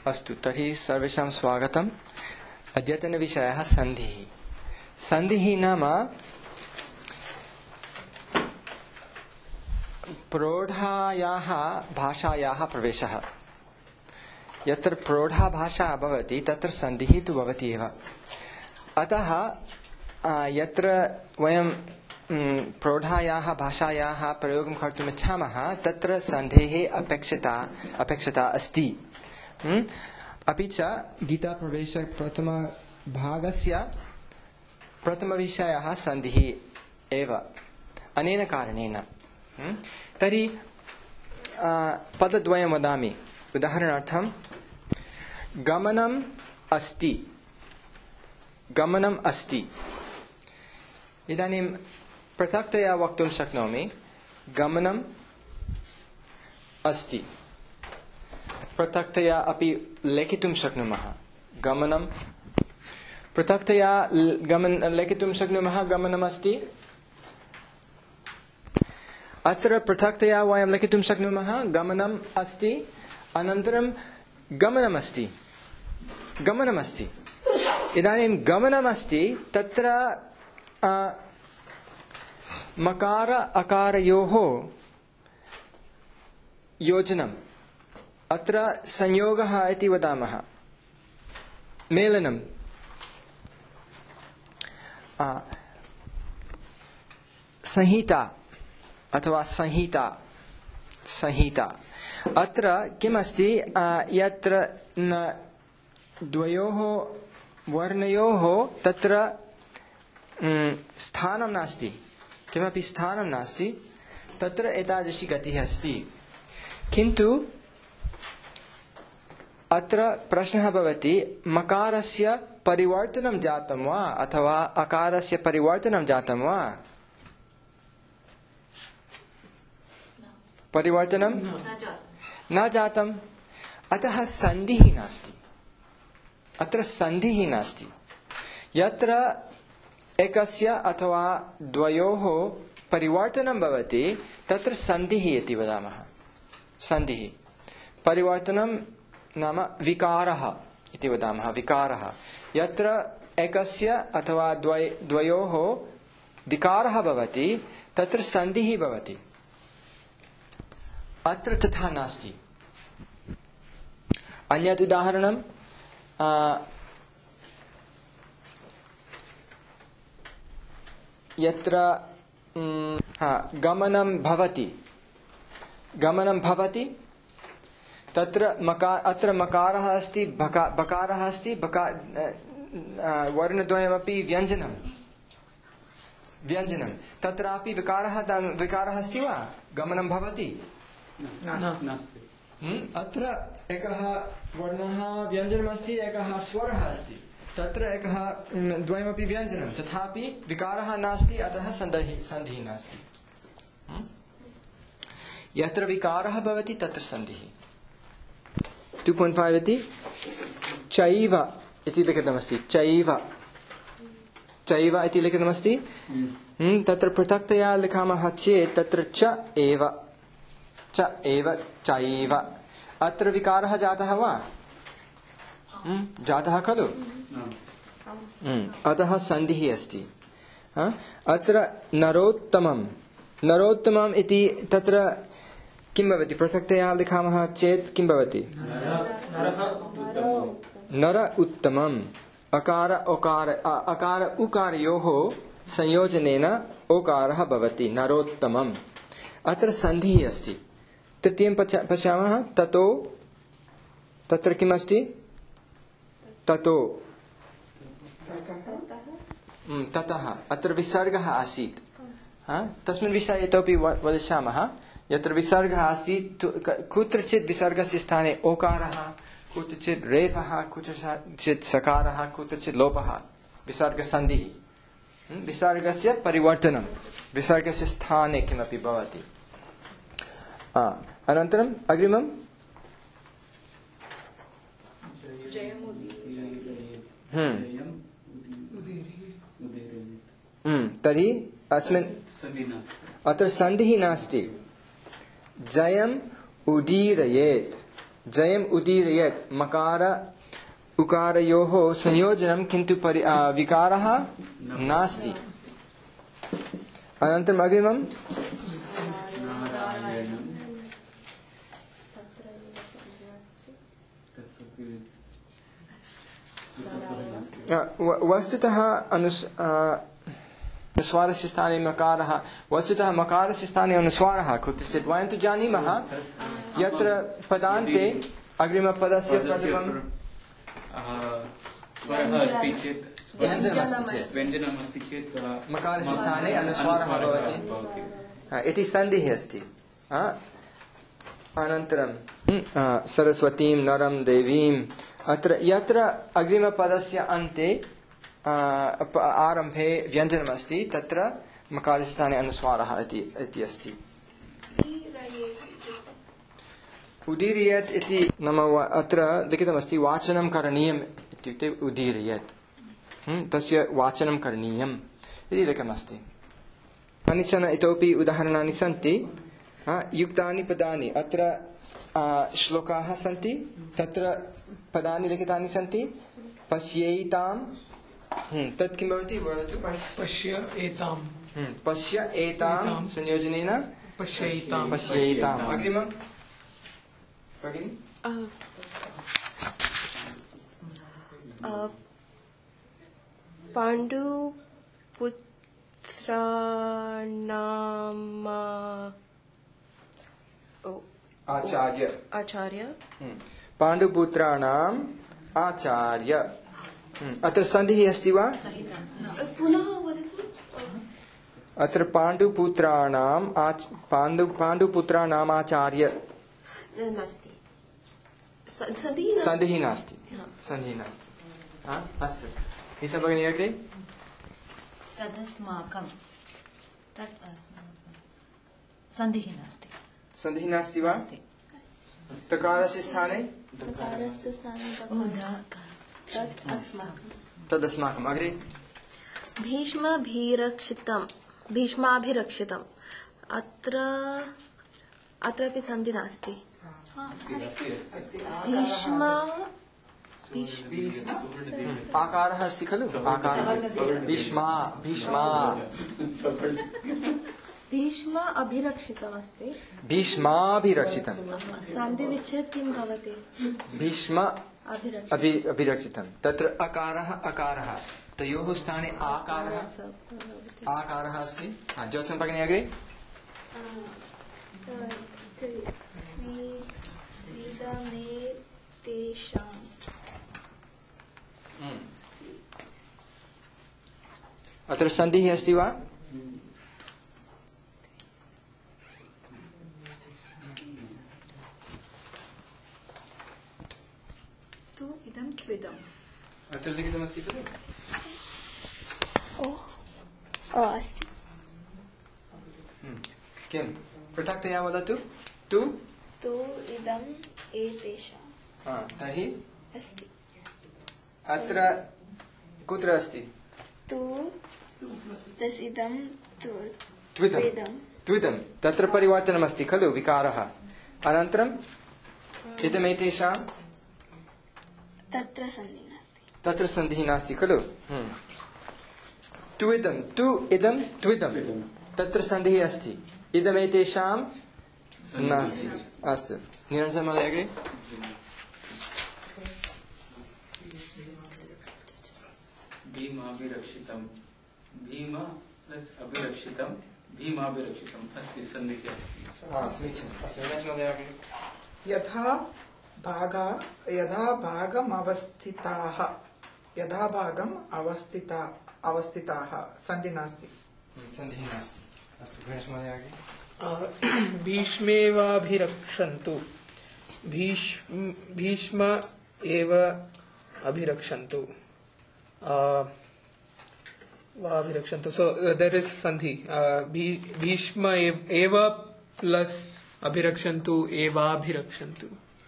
अस्तु तर्हि सर्वेषां स्वागतम्। अद्यतनविषयः सन्धिः। सन्धिः नाम प्रौढायाः भाषायाः प्रवेशः। यत्र प्रौढा भाषा भवति तत्र सन्धिः तु भवति एव। अतः यत्र वयं प्रौढायाः भाषायाः प्रयोगं कर्तुम् इच्छामः तत्र सन्धेः अपेक्षता अस्ति। अपि च गीताप्रवेश प्रथमभागस्य प्रथमविषयः सन्धिः एव। अनेन कारणेन तर्हि पदद्वयं वदामि। उदाहरणार्थं गमनम् अस्ति। इदानीं पृथक्तया वक्तुं शक्नोमि गमनम् अस्ति। पृथक्तया अपि लेखितुं शक्नुमः गमनं। पृथक्तया लेखितुं शक्नुमः गमनमस्ति। अत्र पृथक्तया वयं लेखितुं शक्नुमः गमनम् अस्ति अनन्तरं गमनमस्ति। इदानीं गमनमस्ति तत्र मकार अकारयोः योजनम् अत्र संयोगः इति वदामः, मेलनं। संहिता अथवा संहिता। अत्र किमस्ति, यत्र द्वयोः वर्णयोः तत्र स्थानं नास्ति, किमपि स्थानं नास्ति, तत्र एतादृशी गतिः अस्ति। किन्तु अत्र प्रश्नः भवति मकारस्य परिवर्तनं जातं वा अथवा अकारस्य परिवर्तनं जातं वा? परिवर्तनं न जातम्। अतः सन्धिः नास्ति। अत्र सन्धिः नास्ति। यत्र एकस्य अथवा द्वयोः परिवर्तनं भवति तत्र सन्धिः इति वदामः। सन्धिः। परिवर्तनं नाम विकारः इति वदामः। विकारः यत्र एकस्य अथवा द्वयोः विकारः भवति तत्र सन्धिः भवति। अत्र तथा नास्ति। अन्यत् उदाहरणं यत्र गमनं भवति तत्र अत्र मकारः अस्ति, बकारः अस्ति। वर्णद्वयमपि व्यञ्जनं। तत्रापि विकारः अस्ति वा? गमनं भवति? नास्ति। अत्र एकः वर्णः व्यञ्जनमस्ति, एकः स्वरः अस्ति। तत्र एकः द्वयमपि व्यञ्जनं, तथापि विकारः नास्ति, अतः सन्धिः नास्ति। यत्र विकारः भवति तत्र सन्धिः। 2.5 इति चैव इति लिखितमस्ति। चैव इति लिखितमस्ति। तत्र पृथक्तया लिखामः चेत् तत्र च एव चैव। अत्र विकारः जातः वा? जातः खलु? अतः सन्धिः अस्ति। अत्र नरोत्तमम् इति तत्र किं भवति? पृथक्तया लिखामः चेत् किं भवति? नर उत्तमम्। अकार उकारयोः संयोजनेन ओकारः भवति, नरोत्तमम्। अत्र सन्धिः अस्ति। तृतीयं पश्यामः ततो। तत्र किमस्ति? ततो ततः। अत्र विसर्गः आसीत्। तस्मिन् विषये इतोपि वदिष्यामः। यत्र विसर्गः आसीत् कुत्रचित् विसर्गस्य स्थाने ओकारः, कुत्रचित् रेफः, कुत्रचित् सकारः, कुत्रचित् लोपः। विसर्गसन्धिः। विसर्गस्य परिवर्तनं विसर्गस्य स्थाने किमपि भवति। अनन्तरम् अग्रिमं तर्हि अस्मिन् अत्र सन्धिः नास्ति। जयम् उदीरयेत्। जयम् उदीरयेत् मकार उकारयोः संयोजनं किन्तु विकारः नास्ति। अनन्तरम् अग्रिमम् वस्तुतः अनुस्वारस्य स्थाने मकारः, वस्तुतः मकारस्य स्थाने अनुस्वारः कुत्रचित्। वयं तु जानीमः यत्र पदान्ते अग्रिमपदस्य प्रथमं स्वरः अस्ति चेत्, व्यञ्जनमस्ति चेत् मकारस्य स्थाने अनुस्वारः भवति इति सन्धिः अस्ति। अनन्तरं सरस्वतीं नरं देवीं, अत्र यत्र अग्रिमपदस्य अन्ते आरम्भे व्यञ्जनमस्ति तत्र मकारस्य स्थाने अनुस्वारः इति अस्ति। उदीरयेत् इति नाम अत्र लिखितमस्ति वाचनं करणीयम् इत्युक्ते उदीरयेत्, तस्य वाचनं करणीयम् इति लिखितमस्ति। कानिचन इतोपि उदाहरणानि सन्ति। युक्तानि पदानि, अत्र श्लोकाः सन्ति, तत्र पदानि लिखितानि सन्ति। पश्येतां, तत् किं भवति वदतु। पश्य एतां संयोजनेन पश्येताम्। अग्रिमम् भगिनि। आचार्य पाण्डुपुत्राणाम् आचार्य। अत्र सन्धिः अस्ति वा? पुनः वदतु। अत्र पाण्डुपुत्राणाम् आचार्य नास्ति, सन्धिः नास्ति। अस्तु, गीता भगिनी अग्रे। सदस्माकं, सन्धिः नास्ति वा? तकारस्य स्थाने तदस्माकम्। अग्रे। भीष्माभिरक्षितम्, अत्रापि सन्धिः नास्ति। आकारः अस्ति खलु, आकारः। भीष्म अभिरक्षितम् अस्ति। भीष्माभिरक्षितं, सन्धिविच्छेद किं भवति? भीष्म अभिरक्षितं, तत्र अकारः तयोः स्थाने आकारः अस्ति। ज्योत्स्ना भगिनी अग्रे। अत्र सन्धिः अस्ति वा? अत्र लिखितमस्ति खलु। अस्ति। किं पृथक्तया वदतु। तु इदम् एतेषां। तर्हि अस्ति। अत्र कुत्र अस्ति? इदं त्विदं, तत्र परिवर्तनमस्ति खलु, विकारः। अनन्तरम् इदमेतेषां, तत्र सन्धिः नास्ति खलु। त्विदं, त्विदं, तत्र सन्धिः अस्ति। इदमेतेषां नास्ति। अस्तु, निरञ्जन महोदय अग्रे। भीमाभिरक्षितं, भीम प्लस अभिरक्षितं, भीमाभिरक्षितम् अस्ति, सन्धिः अस्ति। यथा भागम् अवस्थिताः सन्धिः नास्ति। अस्तु, महोदय अग्रे। भीष्मेवाभिरक्षन्तु, भीष्म एव अभिरक्षन्तु, अभिरक्षन्तु. So there is sandhi. Bhishma eva plus abhirakshantu evabhirakshantu.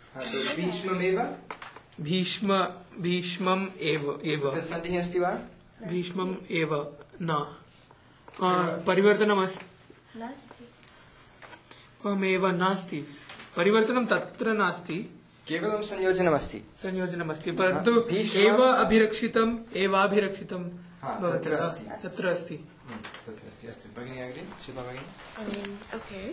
Bhishmam eva. सन्धिः अस्ति वा? Bhishmam eva na. परिवर्तनम् नास्ति. परिवर्तनं तत्र नास्ति, केवलं संयोजनमस्ति संयोजनमस्ति परन्तु भीष्म- एव अभिरक्षितम् एवाभिरक्षितं तत्र अस्ति। तत्र अस्ति तत्र अस्ति। अस्तु भगिनी अग्रे शिल्पा भगिनी। Okay.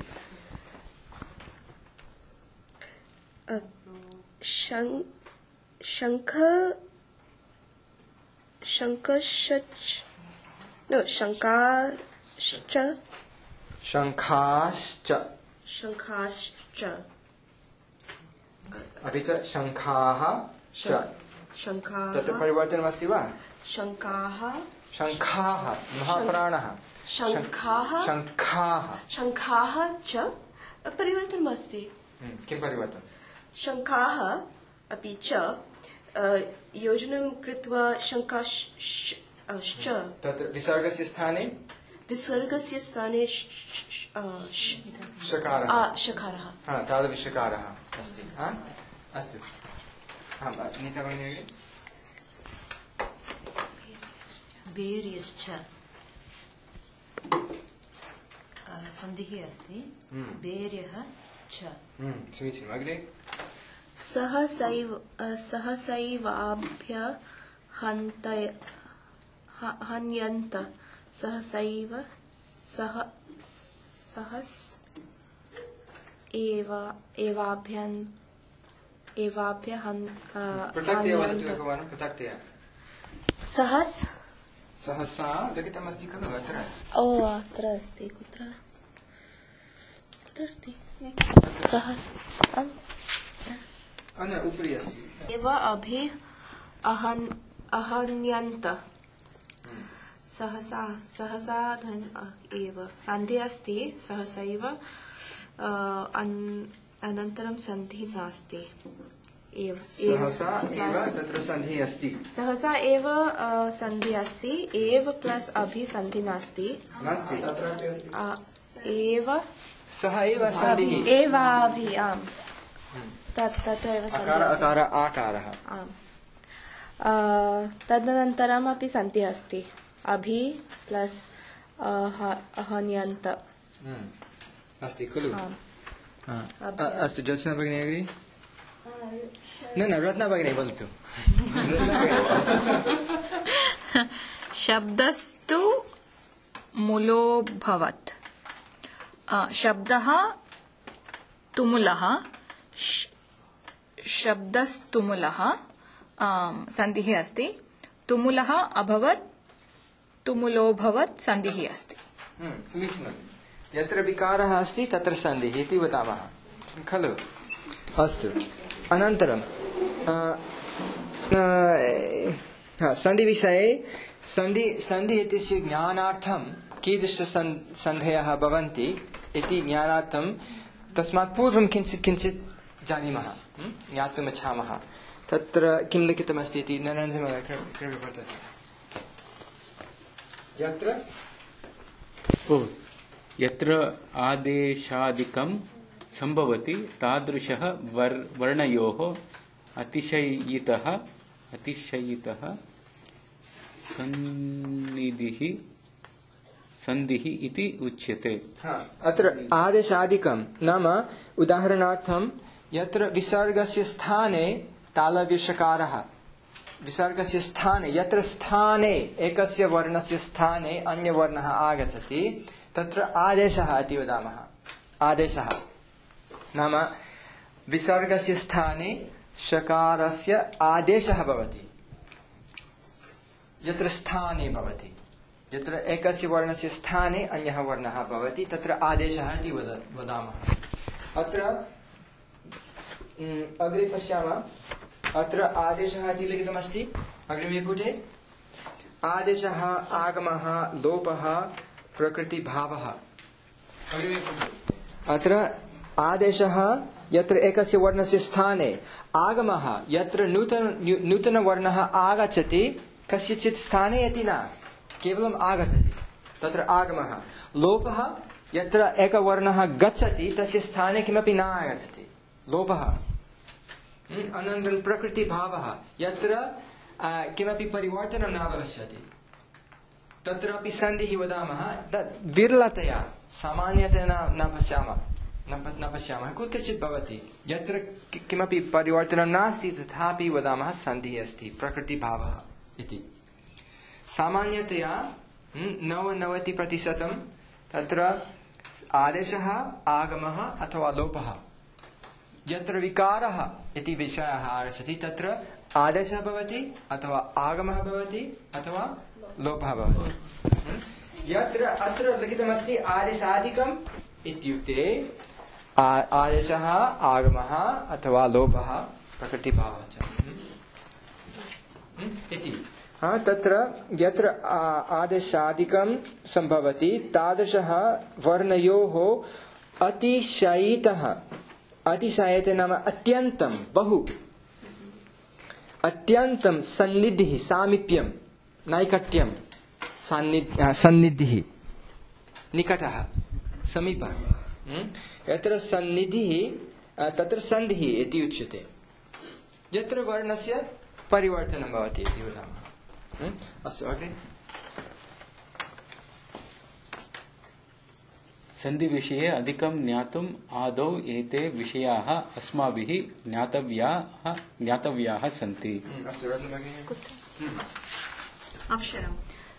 शङ्खाश्च शङ्खाश्च अपि च शङ्खाः च तत्र परिवर्तनमस्ति वा? शङ्खाः शङ्खाः महाप्राणः शङ्खाः शङ्खाः च परिवर्तनमस्ति। किं परिवर्तनं? शङ्खाः अपि च योजनं कृत्वा शङ्खाश्च तत्र विसर्गस्य स्थाने विसर्गस्य स्थाने शकारः शकारः तादृशकारः अस्ति। अस्तु नीता भगिनी बेर्यश्च सन्धिः अस्ति बेर्यः च समीचीनम्। अग्रे सहसैवाभ्य हन्यन्त सहसैव सहस एवाभ्य पृथक्तया वदतु एकवारं। पृथक्तया सहस सहसा लिखितमस्ति खलु अत्र? अत्र अस्ति। कुत्र अस्ति? उपरि अस्ति। एव अभि अहन्यन्त सहसा एव सन्धि अस्ति सहसैव अनन्तरं सन्धि नास्ति सहसा एव तत्र सन्धिः अस्ति। सहसा एव सन्धि अस्ति एव प्लस अभि सन्धि नास्ति एव सः एव सन्धिः एवाभि आम् तथैव अकार आकारः आम् तदनन्तरम् अपि सन्धिः अस्ति अभि प्लस अहन्यन्त अस्ति खलु? अस्तु ज्योत्स्ना भगिनी अग्रे। न रत्ना भगिनी वदतु। शब्दस्तु मूलोऽभवत् शब्दः तुमुलः शब्दस्तुमुलः सन्धिः अस्ति तुमुलः अभवत् तुमुलोऽभवत् सन्धिः अस्ति। समीचीनं। यत्र विकारः अस्ति तत्र सन्धिः इति वदामः खलु? अस्तु अनन्तरं सन्धिविषये सन्धि इत्यस्य ज्ञानार्थं कीदृशसन्धयः भवन्ति इति ज्ञानार्थं तस्मात् पूर्वं किञ्चित् जानीमः ज्ञातुम् इच्छामः। तत्र किं लिखितमस्ति इति कृपया पठतु। यत्र आदेशादिकं संभवति तादृशः वर्णयोः अतिशयितः सन्धिः इति उच्यते। अत्र आदेशादिकं नाम उदाहरणार्थं यत्र विसर्गस्य स्थाने तालव्यषकारः विसर्गस्य स्थाने यत्र स्थाने एकस्य वर्णस्य स्थाने अन्यवर्णः आगच्छति तत्र आदेशः इति वदामः। आदेशः नाम विसर्गस्य स्थाने शकारस्य आदेशः भवति यत्र स्थाने भवति यत्र एकस्य वर्णस्य स्थाने अन्यः वर्णः भवति तत्र आदेशः इति वदामः। अत्र अग्रे पश्यामः। अत्र आदेशः इति लिखितमस्ति अग्रिमे पुटे। आदेशः आगमः लोपः प्रकृतिभावः। अग्रिमे पुटे अत्र आदेशः यत्र एकस्य वर्णस्य स्थाने आगमः यत्र नूतनवर्णः आगच्छति कस्यचित् स्थाने इति न केवलम् आगच्छति तत्र आगमः। लोपः यत्र एकवर्णः गच्छति तस्य स्थाने किमपि न आगच्छति लोपः। अनन्तरं प्रकृतिभावः यत्र किमपि परिवर्तनं न भविष्यति तत्रापि सन्धिः वदामः। तत् विरलतया सामान्यतया न पश्यामः न पश्यामः कुत्रचित् भवति यत्र किमपि परिवर्तनं नास्ति तथापि वदामः सन्धिः अस्ति प्रकृतिभावः इति सामान्यतया 99% तत्र आदेशः आगमः अथवा लोपः यत्र विकारः इति विषयः आगच्छति तत्र आदेशः भवति अथवा आगमः भवति अथवा लोपः भवति यत्र अत्र लिखितमस्ति आदेशादिकम् इत्युक्ते आदेशः आगमः अथवा लोपः प्रकृतिभावः च इति तत्र यत्र आदेशादिकं सम्भवति तादृशः वर्णयोः अतिशयितः अतिशयते नाम अत्यन्तं बहु अत्यन्तं सन्निधिः सामीप्यं नैकट्यं सन्निधिः निकटः समीपः यत्र सन्निधिः तत्र सन्धिः इति उच्यते यत्र वर्णस्य परिवर्तनं भवति इति वदामः अस्तु अग्रे सन्धि विषये अधिकं ज्ञातुम् आदौ एते विषयाः अस्माभिः ज्ञातव्याः सन्ति अक्षरम्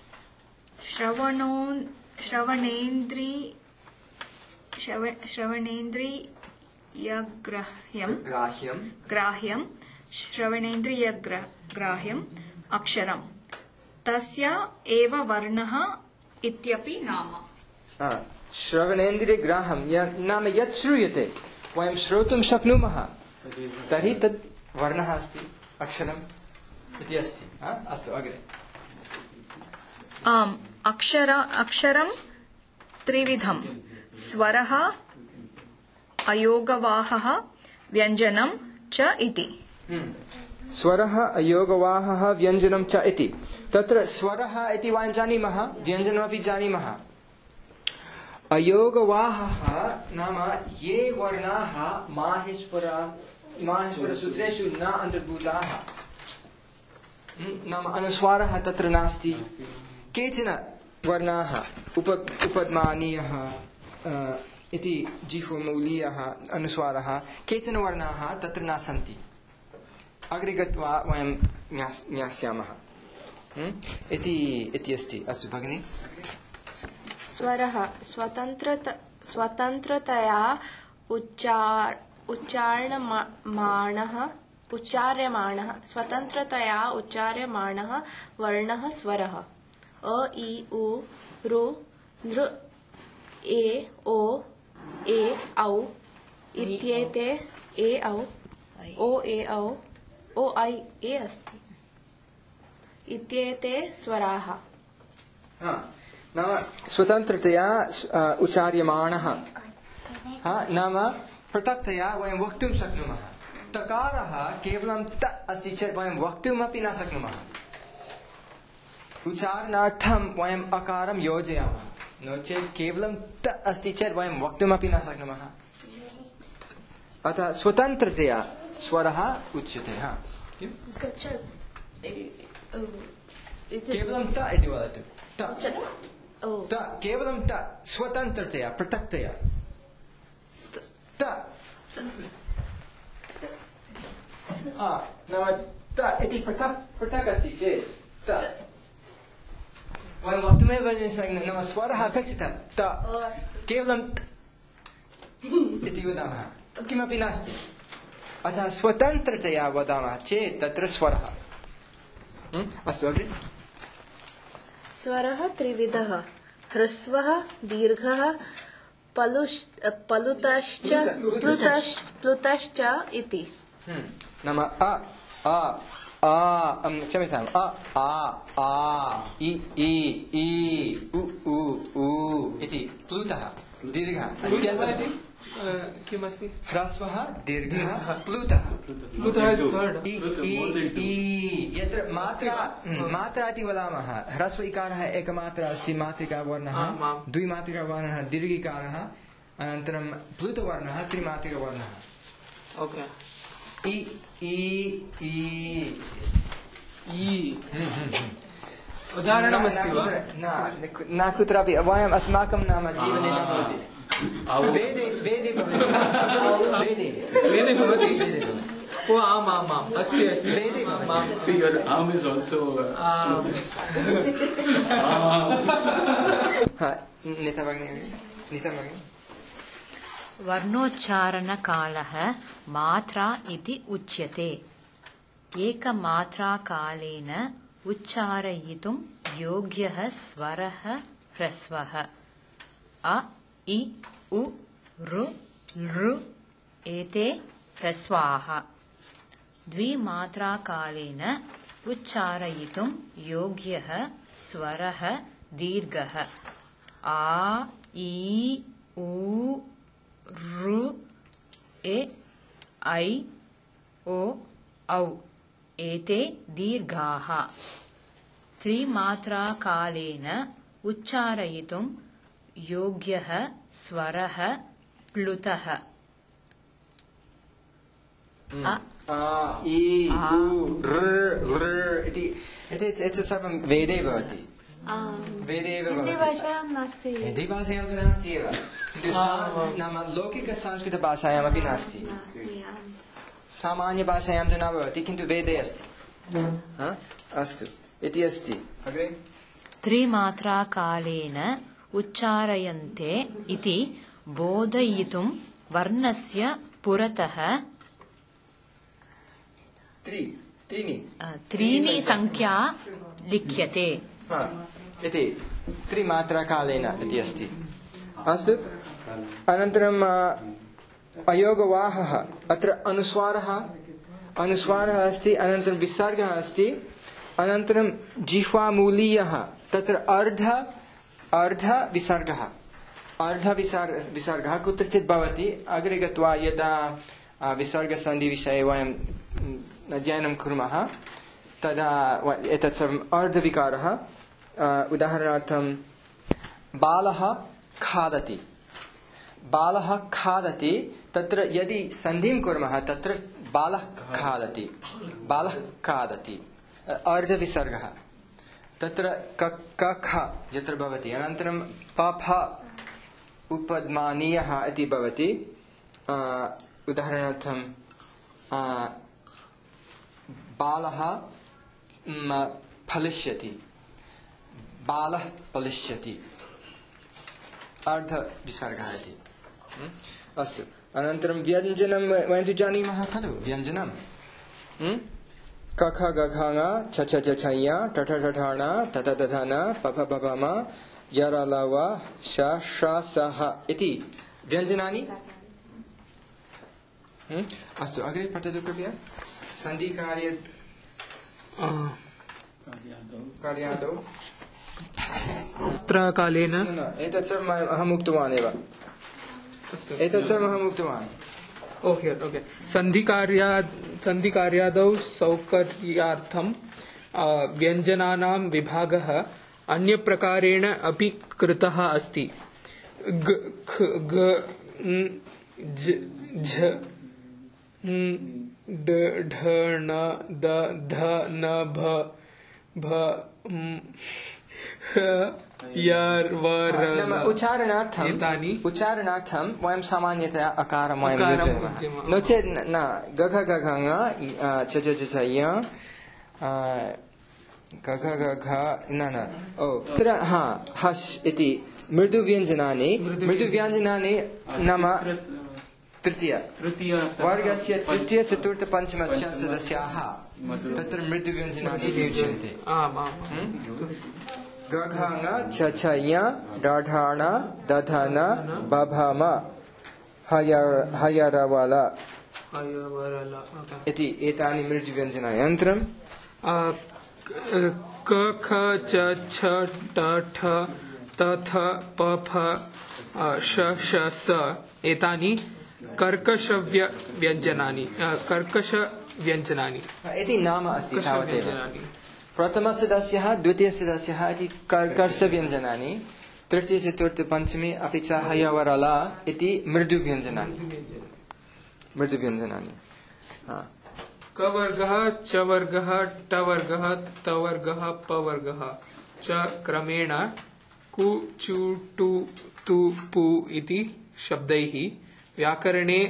ग्राह्यं श्रवणेन्द्रियग्राह्यम् अक्षरम् तस्य एव वर्णः इत्यपि नाम श्रवणेन्द्रियग्राह्यं नाम यत् श्रूयते वयं श्रोतुं शक्नुमः तर्हि तद् वर्णः अस्ति अक्षरम् इति अस्ति अस्तु अग्रे अक्षरं त्रिविधं स्वरः अयोगवाहः व्यञ्जनं च इति स्वरः अयोगवाहः व्यञ्जनं च इति तत्र स्वरः इति वयं जानीमः व्यञ्जनमपि जानीमः अयोगवाहः नाम ये वर्णाः माहेश्वरसूत्रेषु न अन्तर्भूताः नाम अनुस्वारः तत्र नास्ति केचन वर्णाः उपद्मानीयः इति जिह्वमौलीयः अनुस्वारः केचन वर्णाः तत्र न सन्ति अग्रे गत्वा वयं ज्ञास्यामः इति अस्ति अस्तु भगिनि स्वरः स्वतन्त्रतया उच्चार्यमाणः स्वतन्त्रतया उच्चार्यमाणः वर्णः स्वरः अ इ उ ऋ लृ ए ओ ए औ इत्येते ए औ ओ ए औ ओ ऐ ए अस्ति इत्येते स्वराः नाम स्वतन्त्रतया उच्चार्यमाणः नाम पृथक्तया वयं वक्तुं शक्नुमः तकारः केवलं त अस्ति चेत् वयं वक्तुमपि न शक्नुमः उच्चारणार्थं वयं अकारं योजयामः नो चेत् केवलं त अस्ति चेत् वयं वक्तुमपि न शक्नुमः अतः स्वतन्त्रतया स्वरः उच्यते केवलं त इति वदतु त केवलं त स्वतन्त्रतया पृथक्तया त नाम त इति पृथक् अस्ति चेत् त वयं वक्तुमेव न शक्नुमः नाम स्वरः अपेक्षितः त केवलं इति वदामः किमपि नास्ति अतः स्वतन्त्रतया वदामः चेत् तत्र स्वरः अस्तु अग्रे स्वरः त्रिविधः ह्रस्वः दीर्घः प्लुतश्च इति नाम क्षम्यताम् इ उ इति प्लुतः दीर्घः किमस्ति ह्रस्वः दीर्घः प्लुतः यत्र मात्रा इति वदामः ह्रस्व इकारः एकमात्रा अस्ति मात्रिकावर्णः द्विमात्रिकावर्णः दीर्घिकारः अनन्तरं प्लुतवर्णः त्रिमात्रिकावर्णः ओके उदाहरणमस्ति वा न कुत्रापि वयम् अस्माकं नाम जीवने न भवति वेदे वेदे भवति वेदे भवति वेदे भवति ओ आम् अस्ति अस्ति वेदे भवति See, your arm is also. Nita भगिनी वर्णोच्चारणकालः मात्रा इति उच्यते। एकमात्राकालेन उच्चारयितुं योग्यः स्वरः ह्रस्वः अ इ उ ऋ लृ एते ह्रस्वाः। द्विमात्राकालेन उच्चारयितुं योग्यः स्वरः दीर्घः आ इ उ ऋ ए ऐ ओ औ एते दीर्घाः। त्रिमात्राकालेन उच्चारयितुं योग्यः स्वरः प्लुतः अ इ उ ऋ लृ इति एतत् सर्वं वेदे भवति वेदे एव भवति हिन्दीभाषायां नास्ति हिन्दीभाषायां तु नास्ति एव किन्तु नाम लौकिकसंस्कृतभाषायामपि नास्ति सामान्यभाषायां तु न भवति किन्तु वेदे अस्ति अस्तु इति अस्ति अग्रे त्रिमात्राकालेन उच्चारयन्ते इति बोधयितुं वर्णस्य पुरतः त्रीणि संख्या लिख्यते इति त्रिमात्राकालेन इति अस्ति अस्तु अनन्तरं अयोगवाहः अत्र अनुस्वारः अस्ति अनन्तरं विसर्गः अस्ति अनन्तरं जिह्वामूलीयः तत्र अर्धविसर्गः कुत्रचित् भवति अग्रे गत्वा यदा विसर्गसन्धिविषये वयम् अध्ययनं कुर्मः तदा एतत् सर्वम् अर्धविकारः उदाहरणार्थं बालः खादति तत्र यदि सन्धिं कुर्मः तत्र बालः खादति अर्धविसर्गः तत्र कख यत्र भवति अनन्तरं पफ उपद्मानीयः इति भवति उदाहरणार्थं बालः फलिष्यति अर्धविसर्गः इति अस्तु अनन्तरं व्यञ्जनं वयं तु जानीमः खलु व्यञ्जनं कख गघ ङ छ छ छ छ य ठठ ठठ ण तथ तथ न पफ पफ म यर ल व श ष स ह इति व्यञ्जनानि अस्तु अग्रे पठतु कृपया कार्यादौ कालेन एतत् सर्वम् अहम् उक्तवान् एव ओके सन्धिकार्यादौ सौकर्यार्थं व्यञ्जनानां विभागः अन्यप्रकारेण अपि कृतः अस्ति ग ख ग ज झ ड ढ ण द ध न भ भ उच्चारणार्थं वयं सामान्यतया अकारं वयं योजयामः नो चेत् न गघ गघ ङ छ छ छ य गघ गघ न तत्र हस् इति मृदुव्यञ्जनानि नाम तृतीय वर्गस्य तृतीय चतुर्थ पञ्चम च सदस्याः तत्र मृदुव्यञ्जनानि उच्यन्ते गघङ छ छ य डाढाण दधन बभम हयरवल इति एतानि मृदुव्यञ्जनानि अनन्तरं क ख च छ ट ठ त थ प फ श ष स एतानि कर्कशव्यञ्जनानि इति नाम अस्ति तावदेव प्रथमसदस्यः द्वितीयसदस्यः इति कर्कशव्यञ्जनानि तृतीय चतुर्थ पञ्चमी अपि च हयवरल इति मृदुव्यञ्जनानि क वर्गः च वर्गः ट वर्गः त वर्गः प वर्गः च क्रमेण कु चु टु तु पु इति शब्दैः व्याकरणे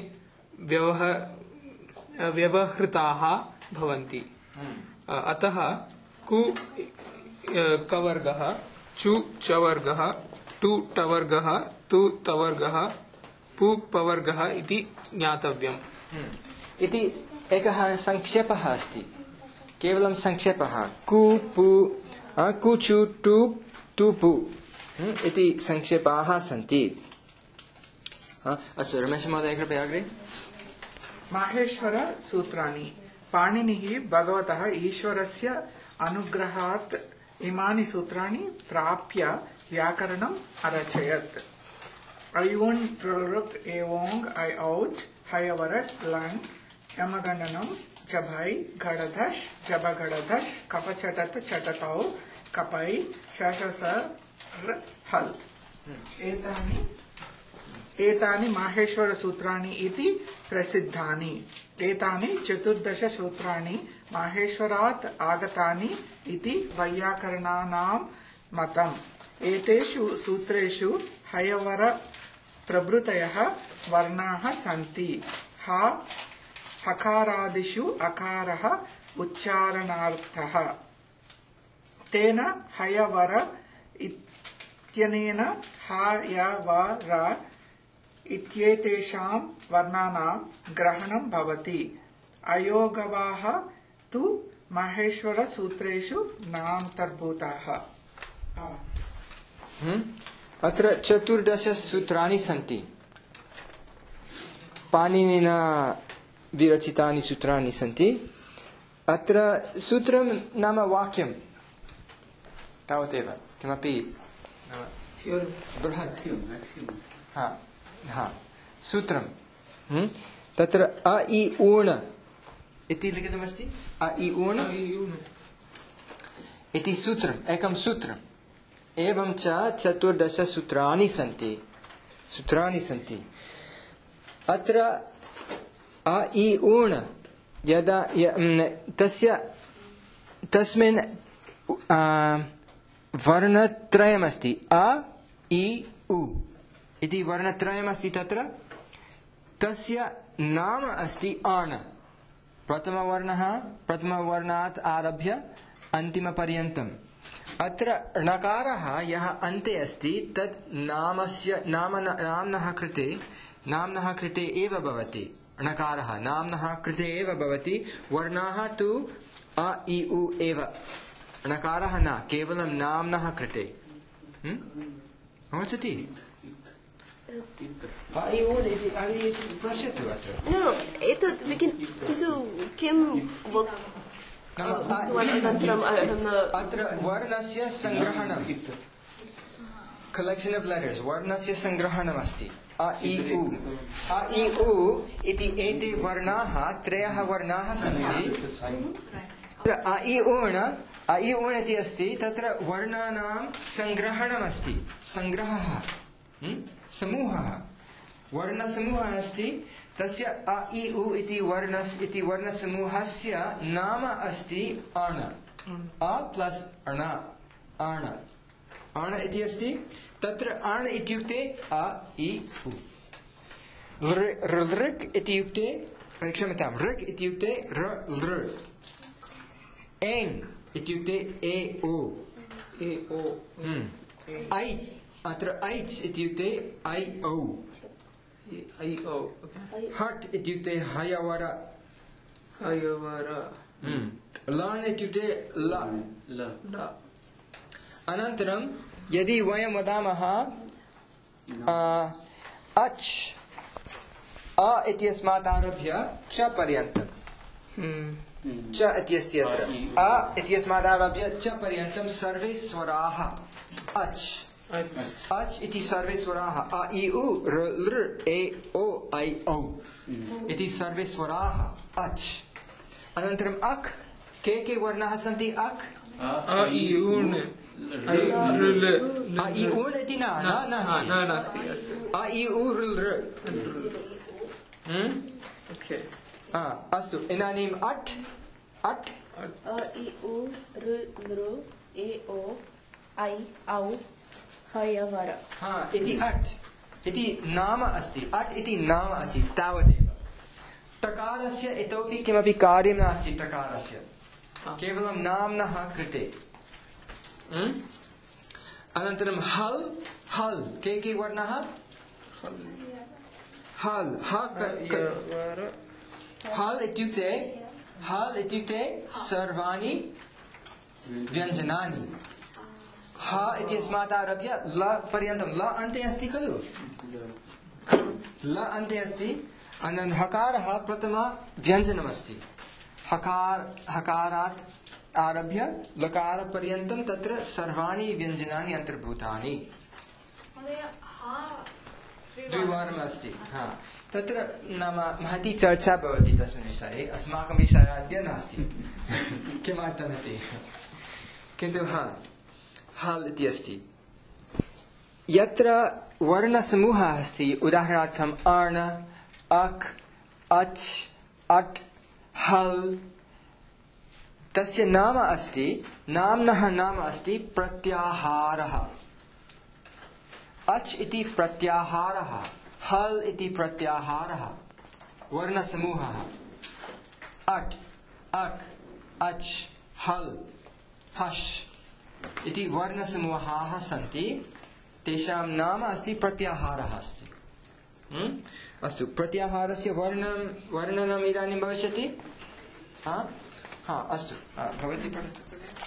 व्यवहृताः भवन्ति। अतः कु कवर्गः, चु चवर्गः, टु टवर्गः, तु तवर्गः, पु पवर्गः इति ज्ञातव्यम्। इति एकः संक्षेपः अस्ति, केवलं संक्षेपः। कु पु कुचु टु तु पु इति संक्षेपाः सन्ति। अस्तु, रमेश महोदय कृपया अग्रे। माहेश्वर सूत्राणि। पाणिनिः भगवतः ईश्वरस्य अनुग्रहात् इमानि सूत्राणि प्राप्य व्याकरणम् अरचयत्। ऐवुन् प्रलृक् एवोङ् ऐ औच् हयवरट् लङ् यमगणनं जभै घडधश् जबघडधश् कपचटत चटतौ कपै शशसर हल्। एतानि माहेश्वर सूत्राणि इति प्रसिद्धानि। एतानि 14 सूत्राणि माहेश्वरात् आगतानि इति वैयाकरणानां मतम्। एतेषु सूत्रेषु हयवर प्रभृतयः वर्णाः सन्ति। हकारादिषु अकारः उच्चारणार्थः। तेन हयवर इत्यनेन हयवर इत्येतेषां वर्णानां ग्रहणं भवति। अयोगवाः तु माहेश्वर सूत्रेषु नान्तर्भूताः। अत्र 14 सूत्राणि सन्ति। पाणिनिना विरचितानि सूत्राणि सन्ति। अत्र सूत्रं नाम वाक्यं तावदेव, किमपि बृहत् सूत्रं। तत्र अ इ ऊण इति लिखितमस्ति। अ इ ऊण इति सूत्रम्, एकं सूत्रम्। एवं च 14 सूत्राणि सन्ति। अत्र अ इ ऊण यदा तस्मिन् वर्णत्रयमस्ति। अ इ उ इति वर्णत्रयमस्ति। तत्र तस्य नाम अस्ति अण्। प्रथमवर्णात् आरभ्य अन्तिमपर्यन्तम्। अत्र णकारः यः अन्ते अस्ति तत् नाम्नः कृते एव भवति। णकारः नाम्नः कृते एव भवति। वर्णाः तु अ इ उ एव। णकारः न, केवलं नाम्नः कृते। अवगच्छति? पश्यतु अत्र। एतत् किं अत्र वर्णस्य सङ्ग्रहणं, कलेक्शन ऑफ लेटर्स, वर्णस्य सङ्ग्रहणम् अस्ति। अ इ उ। अ इ उ इति एते वर्णाः, त्रयः वर्णाः सन्ति। अ इ ऊण इति अस्ति। तत्र वर्णानां सङ्ग्रहणमस्ति। सङ्ग्रहः, समूहः, वर्णसमूहः अस्ति। तस्य अ इ उ इति वर्णसमूहस्य नाम अस्ति अण्। अ प्लस् अण, अण्, अण् इति अस्ति। तत्र अण् इत्युक्ते अ इ उ। ऋक् इत्युक्ते, क्षम्यतां, ऋक् इत्युक्ते र लृ। एङ् इत्युक्ते ए ओ। ऐ, अत्र ऐच् इत्युक्ते ऐ औ। हट् इत्युक्ते हयवर। लण् इत्युक्ते ल। अनन्तरं यदि वयं वदामः अच्, अ इत्यस्मात् आरभ्य च पर्यन्तं, च इत्यस्ति अत्र। अ इत्यस्मात् आरभ्य च पर्यन्तं सर्वे स्वराः अच्। अच् इति सर्वे स्वराः। अ इ उ ऋ लृ ए ओ ऐ औ इति सर्वे स्वराः अच्। अनन्तरम् अक्। के वर्णाः सन्ति अक्? अ इ ऊण इति नास्ति। अ इ उ ऋ लृ। अस्तु, इदानीम् अट्। अट् अ इ उ ऋ लृ ए ओ ऐ औ हयवर। इति अट्। इति नाम अस्ति, अट् इति नाम अस्ति तावदेव। तकारस्य इतोपि किमपि कार्यं नास्ति, तकारस्य केवलं नाम्नः कृते। अनन्तरं हल्, हल् के वर्णः? हल् हल् इत्युक्ते सर्वाणि व्यञ्जनानि। ह इत्यस्मात् आरभ्य ल पर्यन्तं, ल अन्ते अस्ति खलु, ल अन्ते अस्ति। अनन्तरं हकारः प्रथम व्यञ्जनमस्ति, हकारात् आरभ्य लकार पर्यन्तं तत्र सर्वाणि व्यञ्जनानि अन्तर्भूतानि। द्विवारम् अस्ति। तत्र नाम महती चर्चा भवति तस्मिन् विषये, अस्माकं विषयः अद्य नास्ति किमर्थमिति, किन्तु हल् इति अस्ति। यत्र वर्णसमूहः अस्ति, उदाहरणार्थम् अर्ण, अक्, अच्, अट्, हल्, तस्य नाम अस्ति, नाम्नः नाम अस्ति प्रत्याहारः। अच् इति प्रत्याहारः, हल् इति प्रत्याहारः, वर्णसमूहः। अट्, अक्, अच्, हल्, हश् इति वर्णसमूहाः सन्ति, तेषां नाम अस्ति प्रत्याहारः अस्ति। अस्तु, प्रत्याहारस्य वर्णनम् इदानीं भविष्यति। अस्तु, भवती पठतु।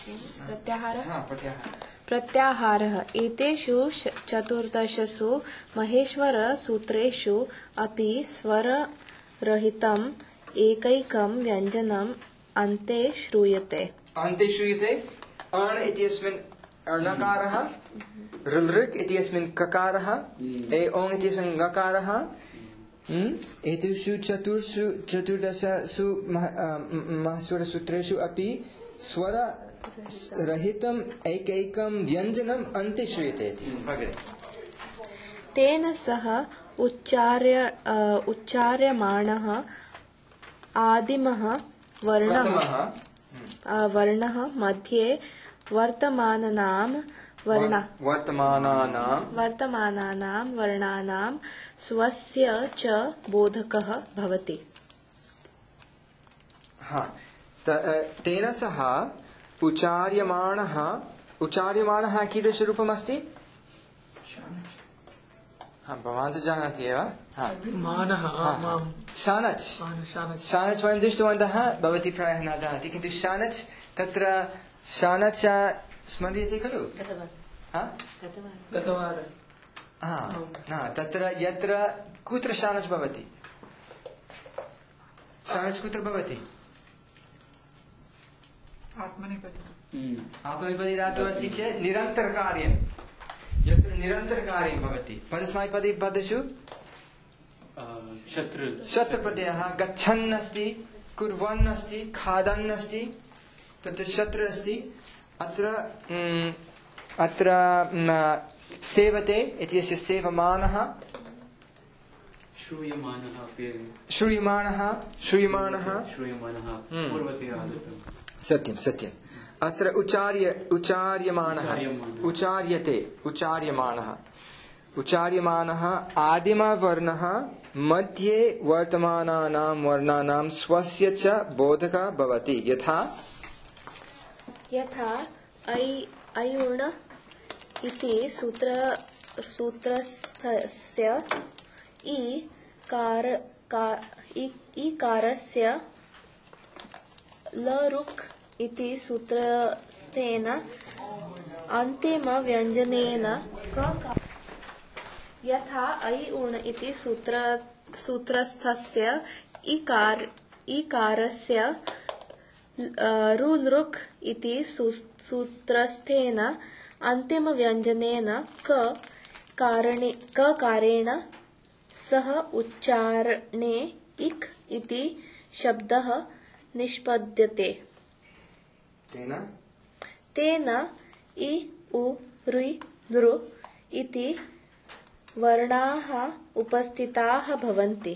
प्रत्याहारः एतेषु चतुर्दशसु महेश्वरसूत्रेषु अपि स्वररहितम् एकैकं व्यञ्जनम् अन्ते श्रूयते। अण् इत्यस्मिन् णकारः, ऋलृक् इत्यस्मिन् ककारः, ओङ् इत्यस्मिन् ङकारः। एतेषु चतुर्दशसु महेश्वरसूत्रेषु अपि स्वररहितम् एकैकं व्यञ्जनम् अन्ते श्रूयते इति। तेन सह उच्चार्यमाणः आदिमः वर्णः मध्ये वर्तमानानां वर्णानां स्वस्य च बोधकः भवति। तेन सह उच्चार्यमाणः कीदृशरूपम् अस्ति? भवान् तु जानाति एव। शानच् वयं दृष्टवन्तः, भवती प्रायः न जानाति, किन्तु शानच्, तत्र शानच् स्मर्यते खलु? तत्र यत्र कुत्र शानच् भवति? शानच् कुत्र भवति? आत्मनेपदी धातुः अस्ति चेत् निरन्तरकार्यं, यत्र निरन्तरकार्यं भवति। परस्मैपदी पदेषु शत्रुप्रत्ययः गच्छन् अस्ति, कुर्वन् अस्ति, खादन् अस्ति, तत्र शत्रु अस्ति। अत्र सेवते इत्यस्य सेवमानः, श्रूयमाणः सत्यम्। अत्र उच्चार्यमाणः आदिमवर्णः मध्ये वर्तमानानां वर्णानां स्वस्य च बोधकः भवति। यथा अयुण इति सूत्रस्थस्य ईकारस्य लरुक् इति सूत्रस्थेन अन्तिमव्यञ्जनेन यथा अयुण इति सूत्रस्थस्य ईकारस्य रुलृक् इति सूत्रस्थेन अन्तिमव्यञ्जनेन कारेण सह उच्चारणे इक् इति शब्दः निष्पद्यते। तेन इ उ ऋ लृ इति वर्णाः उपस्थिताः भवन्ति।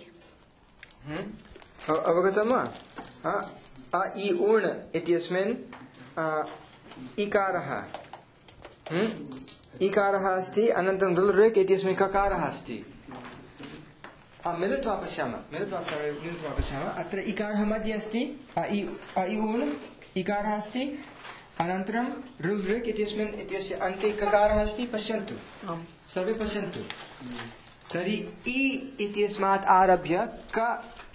अवगतं वा? अ इ उण् इत्यस्मिन् इकारः, इकारः अस्ति अनन्तरं रुल् इत्यस्मिन् ककारः अस्ति मिलित्वा पश्यामः अत्र इकारः मध्ये अस्ति अ इ ऊन् इकारः अस्ति अनन्तरं रुल् इत्यस्य अन्ते ककारः अस्ति पश्यन्तु सर्वे पश्यन्तु तर्हि इ इत्यस्मात् आरभ्य क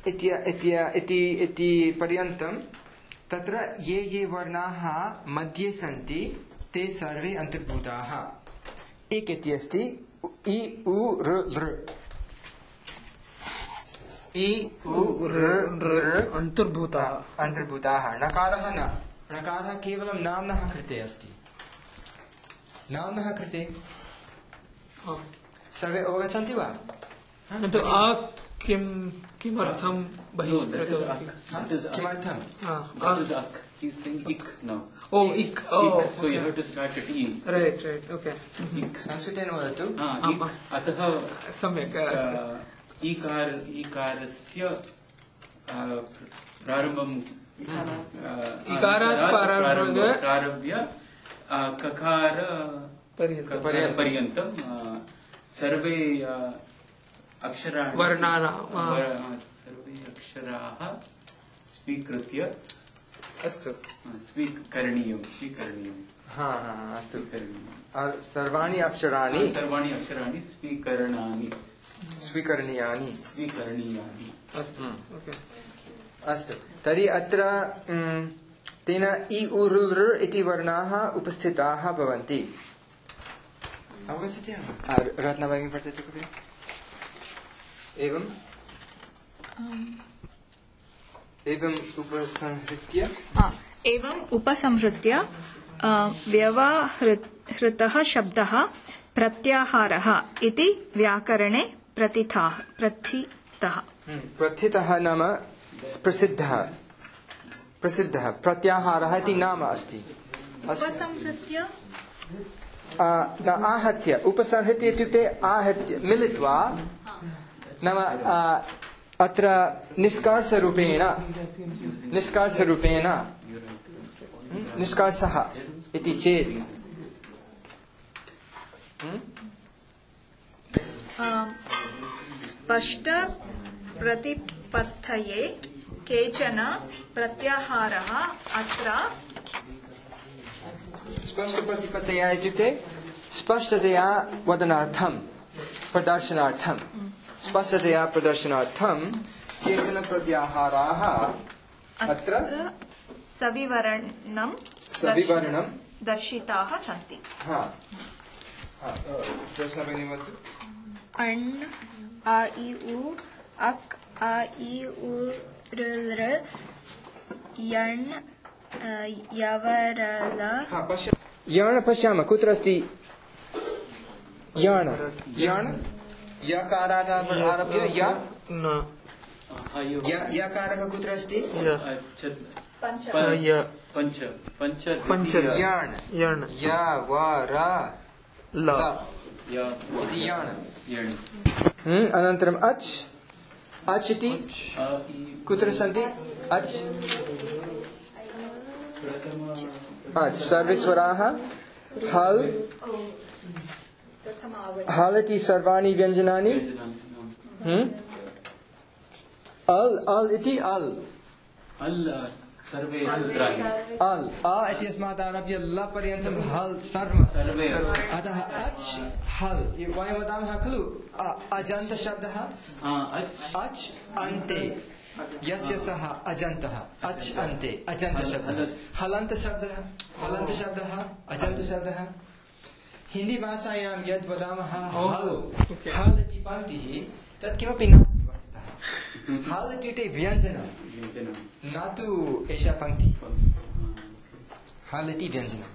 इति पर्यन्तं तत्र ये वर्णाः मध्ये सन्ति ते सर्वे अन्तर्भूताः एक इति अस्ति इ उ ऋ इ उ ऋ अन्तर्भूताः नकारः न नकारः केवलं नाम्नः कृते अस्ति नाम्नः कृते सर्वे अवगच्छन्ति वा किमर्थं किमर्थं He's saying ik now. Oh, ik. Oh, ik. So you have to start at e. Right. Okay. Ik. संस्कृतेन वदतु ik. अतः सम्यक् इकारस्य प्रारम्भं इकारात् प्रारभ्य ककार पर्यन्तं सर्वे अक्षराणि वर्णानां सर्वे अक्षराः स्वीकृत्य अस्तु स्वीकरणीयं अस्तु सर्वाणि अक्षराणि स्वीकरणीयानि अस्तु तर्हि अत्र तेन इ उ ऋ इति वर्णाः उपस्थिताः भवन्ति अवगच्छति रत्ना भगिनी पठतु कृपया एवम् उपसंहृत्य व्यवहृतः शब्दः प्रत्याहारः इति व्याकरणे प्रथितः नाम प्रसिद्धः प्रत्याहारः इति नाम अस्ति उपसंहृत्य आहत्य उपसंहृत्य इत्युक्ते आहत्य मिलित्वा नाम अत्र निष्कर्षः इति चेत् स्पष्ट प्रतिपत्तये केचन प्रत्याहारः अत्र स्पष्टप्रतिपत्तया इत्युक्ते स्पष्टतया वदनार्थं प्रदर्शनार्थं स्पष्टतया प्रदर्शनार्थं केचन प्रत्याहाराः अत्र सविवरणं दर्शिताः सन्ति अण् आ इ उ अक् आ इ उ ऋ यण् यवरल याण पश्यामः कुत्र अस्ति याण यकारात् आरभ्य यकारः कुत्र अस्ति पंच याण य व र ल इति याण अनन्तरम् अच् इति कुत्र सन्ति अच् सर्वे स्वराः हल् इति सर्वाणि व्यञ्जनानि अल् इति सर्वे सूत्राणि अ इत्यस्मात् आरभ्य ल पर्यन्तं हल् सर्वे अतः अच् हल् वयं वदामः खलु अजन्तशब्दः अच् अन्ते यस्य सः अजन्तः अच् अन्ते अजन्तशब्दः हलन्तशब्दः अजन्तशब्दः हिन्दी भाषायां यद् वदामः हल् इति पङ्क्तिः तत् किमपि नास्ति वस्तुतः हल् इत्युक्ते व्यञ्जनं न तु एषा पङ्क्तिः हल् इति व्यञ्जनम्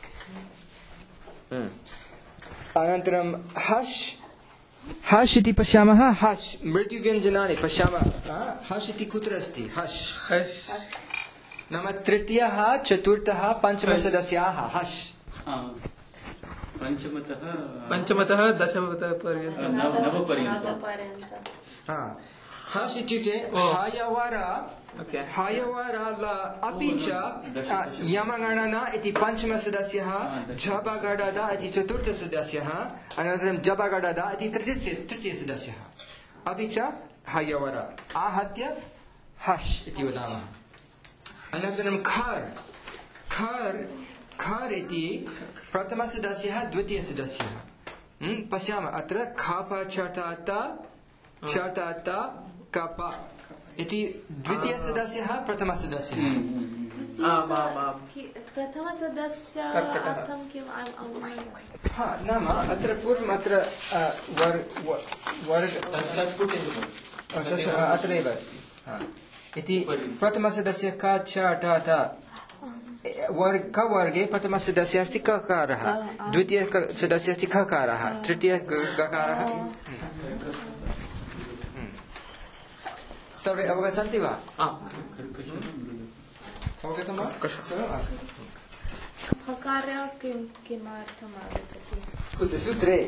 अनन्तरं हश् इति पश्यामः हश् मृत्युव्यञ्जनानि पश्यामः हश् इति कुत्र अस्ति हश् नाम तृतीयः चतुर्थः पञ्चमसदस्याः हश् पञ्चमतः दशमपर्यन्तं नवपर्यन्तं हश् इत्युक्ते हयवर Okay. हायवराला अपि च यमगणना इति पंचमसदस्यः झपगडदा इति चतुर्थसदस्यः अनन्तरं जपगडदा इति तृतीयसदस्यः अपि च हायवर आहत्य हश् इति वदामः अनन्तरं खर् इति प्रथमसदस्यः द्वितीयसदस्यः पश्यामः अत्र खप चटत चटत कप इति द्वितीयसदस्यः प्रथमसदस्यः प्रथमसदस्यार्थं किम् नाम अत्र पूर्वम् अत्र अत्रैव अस्ति इति प्रथमसदस्यः क च ट त वर्गे प्रथमसदस्यः अस्ति ककारः द्वितीयसदस्यः अस्ति खकारः तृतीय गकारः सर्वे अवगच्छन्ति वा अवगतं वा सर्वम् अस्तु खकारः किमर्थम् आगच्छति सूत्रे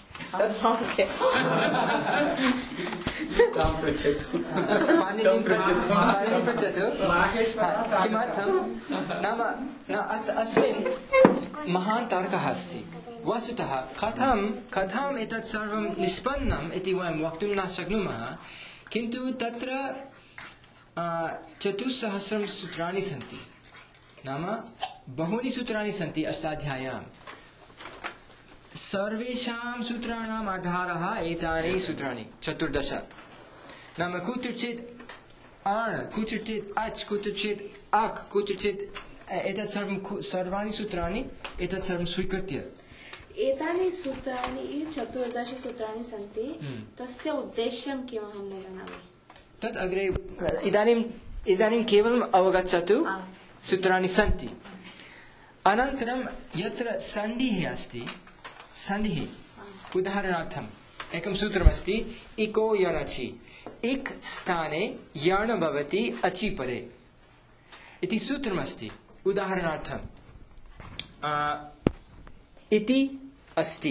पाणिनिं पृच्छतु किमर्थं नाम अस्मिन् महान् तर्कः अस्ति वस्तुतः कथम् एतत् सर्वं निष्पन्नम् इति वयं वक्तुं न शक्नुमः किन्तु तत्र 4,000 सूत्राणि सन्ति नाम बहूनि सूत्राणि सन्ति अष्टाध्याय्यां सर्वेषां सूत्राणाम् आधारः एतानि सूत्राणि 14 नाम कुत्रचित् अण् कुत्रचित् अच् कुत्रचित् अक् कुत्रचित् एतत् सर्वाणि सूत्राणि एतत् सर्वं स्वीकृत्य एतानि सूत्राणि 14 सूत्राणि सन्ति तस्य उद्देश्यं किम् अहं न जानामि तत् अग्रे इदानीं केवलम् अवगच्छतु सूत्राणि सन्ति अनन्तरं यत्र सन्धिः अस्ति सन्धिः उदाहरणार्थम् एकं सूत्रमस्ति इको यणचि इक् स्थाने यण् भवति अचि परे इति सूत्रमस्ति उदाहरणार्थम् इति अस्ति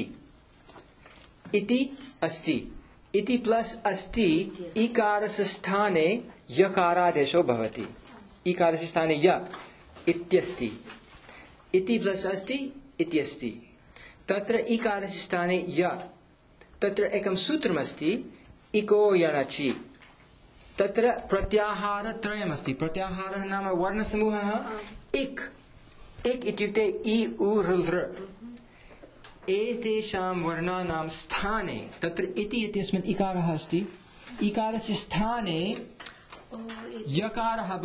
इति प्लस् अस्ति इकारस्य स्थाने यकारादेशो भवति इकारस्य स्थाने य इत्यस्ति इति प्लस् अस्ति इत्यस्ति तत्र इकारस्य स्थाने य तत्र एकं सूत्रमस्ति इको यणचि तत्र प्रत्याहारत्रयमस्ति प्रत्याहारः नाम वर्णसमूहः इक् इत्युक्ते इ उ ऋ एतेषां वर्णानां स्थाने तत्र इति इत्यस्मिन् इकारः अस्ति इकारस्य स्थाने यकारः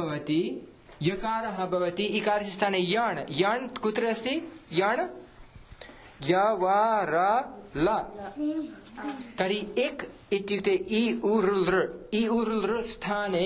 भवति इकारस्य स्थाने यण् कुत्र अस्ति यण् यवर ल तर्हि इक् इत्युक्ते इ उ ऋ स्थाने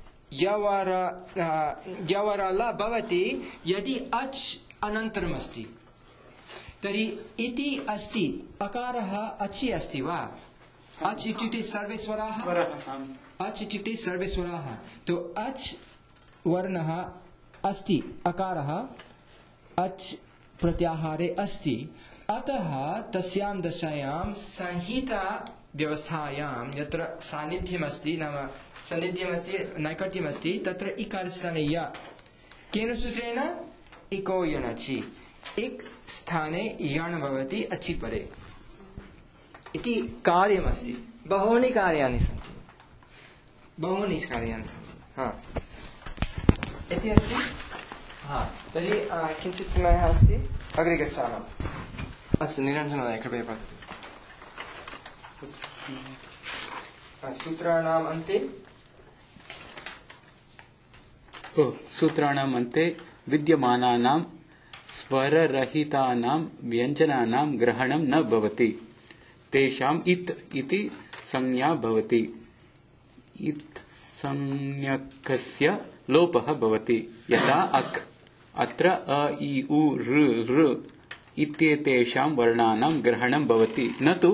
यवर ल भवति यदि अच् अनन्तरम् अस्ति तर्हि इति अस्ति अकारः अचि अस्ति वा अच् इत्युक्ते सर्वे स्वराः अच् इत्युक्ते सर्वे स्वराः तो अच् वर्णः अस्ति अकारः अच् प्रत्याहारे अस्ति अतः तस्यां दशायां संहिता व्यवस्थायां यत्र सान्निध्यमस्ति नाम सान्निध्यमस्ति नैकट्यमस्ति तत्र इकारस्य स्थाने य केन सूत्रेण इको यणचि इक् स्थाने यण् भवति अचि परे इति कार्यमस्ति बहूनि कार्याणि सन्ति इति अस्ति तर्हि किञ्चित् समयः अस्ति अग्रे गच्छामः अस्तु निरञ्जनमहोदय कृपया पठतु सूत्राणाम् अन्ते विद्यमानानां स्वररहितानां व्यञ्जनानां ग्रहणं न भवति तेषाम् इत् इति संज्ञा भवति इत् संज्ञकस्य लोपः भवति यथा अक् अत्र अ इ उ ऋ इत्येतेषां वर्णानां ग्रहणं भवति न तु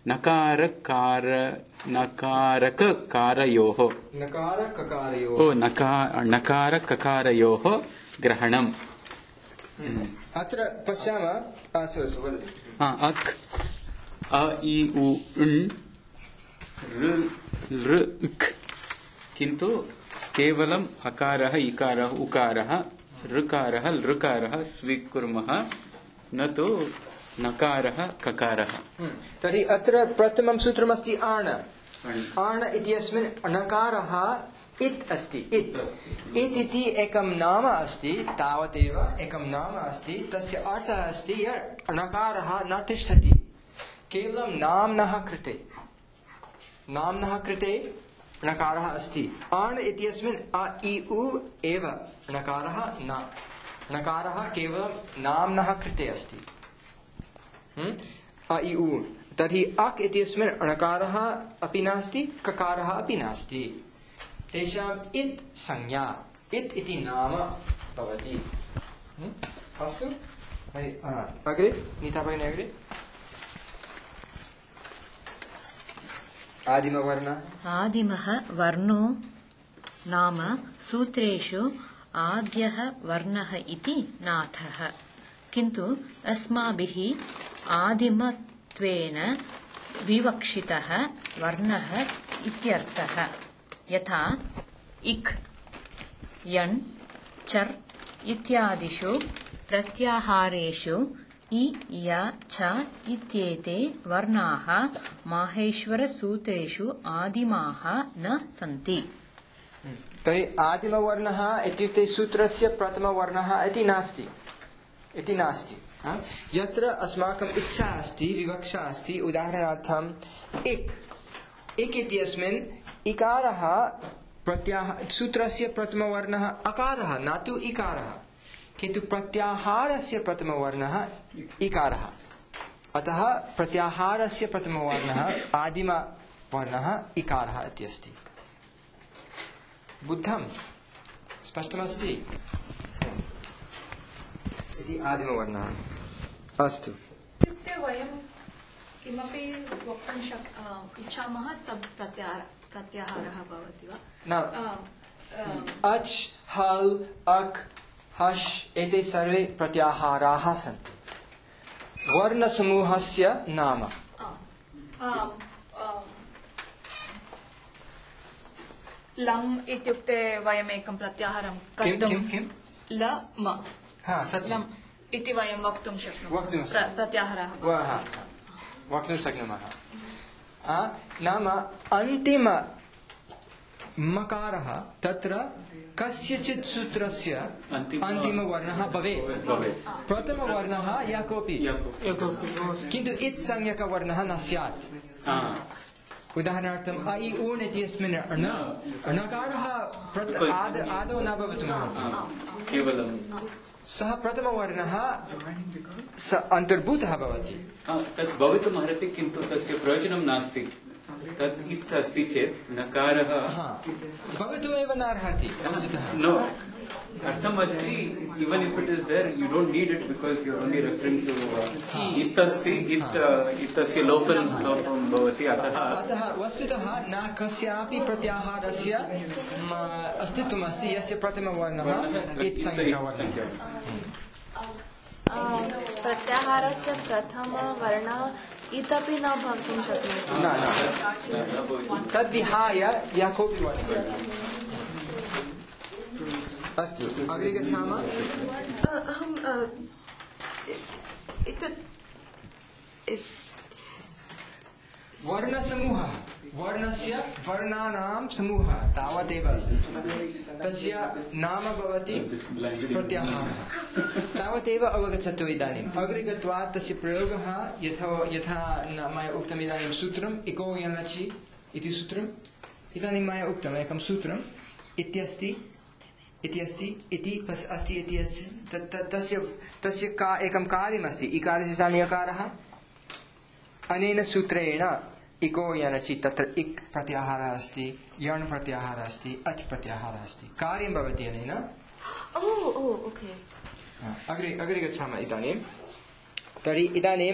नकारककारयोः ग्रहणम् अत्र पश्यामः अक् अ इ उ ऋ इक् किन्तु केवलम् अकारः इकारः उकारः ऋकारः लृकारः स्वीकुर्मः न तु नकारः ककारः। तर्हि अत्र प्रथमं सूत्रमस्ति आण। आण इत्यस्मिन् णकारः इत् अस्ति। इत् इति एकं नाम अस्ति, तावदेव एकं नाम अस्ति। तस्य अर्थः अस्ति यत् णकारः न तिष्ठति, केवलं नाम्नः कृते णकारः अस्ति। आण इत्यस्मिन् अ इ उ एव णकारः न। णकारः केवलं नाम्नः कृते अस्ति। अ इ उ। तर्हि अक् इत्यस्मिन् णकारः अपि नास्ति, ककारः अपि नास्ति। तेषाम् इत् संज्ञा, इत् इति नाम भवति। अस्तु, अग्रे नीता भगिनी अग्रे। आदिमवर्णः। आदिमः वर्णो नाम सूत्रेषु आद्यः वर्णः इति नाथः, किन्तु अस्माभिः आदिमत्वेन विवक्षितः वर्णः इत्यर्थः। यथा इक्, यण्, चर् इत्यादिषु प्रत्याहारेषु इ, य, च इत्येते वर्णाः माहेश्वरसूत्रेषु आदिमाः न सन्ति। तर्हि आदिमवर्णः इत्युक्ते सूत्रस्य प्रथमवर्णः इति नास्ति। यत्र अस्माकम् इच्छा अस्ति, विवक्षा अस्ति, उदाहरणार्थम् इक् इत्यस्मिन् इकारः सूत्रस्य प्रथमवर्णः अकारः न तु इकारः, किन्तु प्रत्याहारस्य प्रथमवर्णः इकारः। अतः प्रत्याहारस्य प्रथमवर्णः आदिमवर्णः इकारः इत्यस्ति। बुद्धं स्पष्टमस्ति इति आदिमवर्णः। अस्तु, इत्युक्ते वयं किमपि वक्तुं इच्छामः तद् प्रत्याहारः भवति वा? न, अच्, हल्, अक्, हश् एते सर्वे प्रत्याहाराः सन्ति। वर्णसमूहस्य नाम। लम् इत्युक्ते वयम् एकं प्रत्याहारं कर्तुं लम् लम् इति वयं वक्तुं शक्नुमः। प्रत्याहारः वक्तुं शक्नुमः। नाम अन्तिम मकारः तत्र कस्यचित् सूत्रस्य अन्तिमवर्णः भवेत्। प्रथमवर्णः या कोऽपि, किन्तु इत् संज्ञकवर्णः न स्यात्। उदाहरणार्थम् अ इ उ इत्यस्मिन् णकारः आदौ न भवितुमर्हति, सः प्रथमवर्णः अन्तर्भूतः भवति। तद् भवितुमर्हति, किन्तु तस्य प्रयोजनं नास्ति। तत् इत् अस्ति चेत् नकारः भवितुमेव नार्हति वस्तुतः। नो, अर्थमस्ति, even if it is there, you don't need it because you are only referring to it अस्ति, इतस्य लोपं भवति। अतः वस्तुतः न कस्यापि प्रत्याहारस्य अस्तित्वम् अस्ति यस्य प्रथमवर्णः इत् संज्ञकवर्णः। प्रत्याहारस्य प्रथमवर्णः इतोपि न भवितुं शक्नोति। न, तद्विहाय यः कोऽपि वर्णः। अस्तु, अग्रे गच्छामः। वर्णसमूहः, वर्णस्य वर्णानां समूहः तावदेव अस्ति। तस्य नाम भवति प्रत्याहारः। तावदेव अवगच्छतु। इदानीम् अग्रे गत्वा तस्य प्रयोगः यथा मया उक्तम् इदानीं सूत्रम् इको यनचि इति सूत्रम्। इदानीं मया उक्तम् एकं सूत्रम् इत्यस्ति, इति अस्ति, इति अस्ति, इति अस्ति। तस्य एकं कार्यमस्ति। इकारस्य स्थाने अकारः। अनेन सूत्रेण इको यनचि तत्र इक् प्रत्याहारः अस्ति, यण् प्रत्याहारः अस्ति, अच् प्रत्याहारः अस्ति। कार्यं भवति अनेन। अग्रे गच्छामः इदानीं। तर्हि इदानीं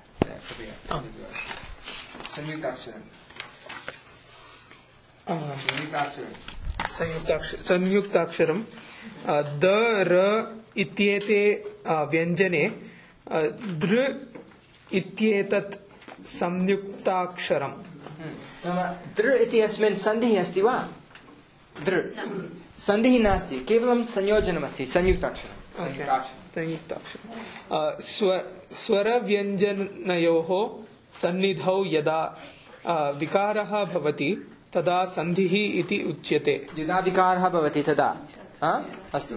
संयुक्ताक्षरं द र इत्येते व्यञ्जने दृ इत्येतत् संयुक्ताक्षरम्। दृ इति अस्मिन् सन्धिः अस्ति वा? दृ सन्धिः नास्ति केवलं संयोजनमस्ति संयुक्ताक्षरं स्वरव्यञ्जनयोः सन्निधौ यदा विकारः भवति तदा सन्धिः इति उच्यते। यदा विकारः भवति तदा अस्तु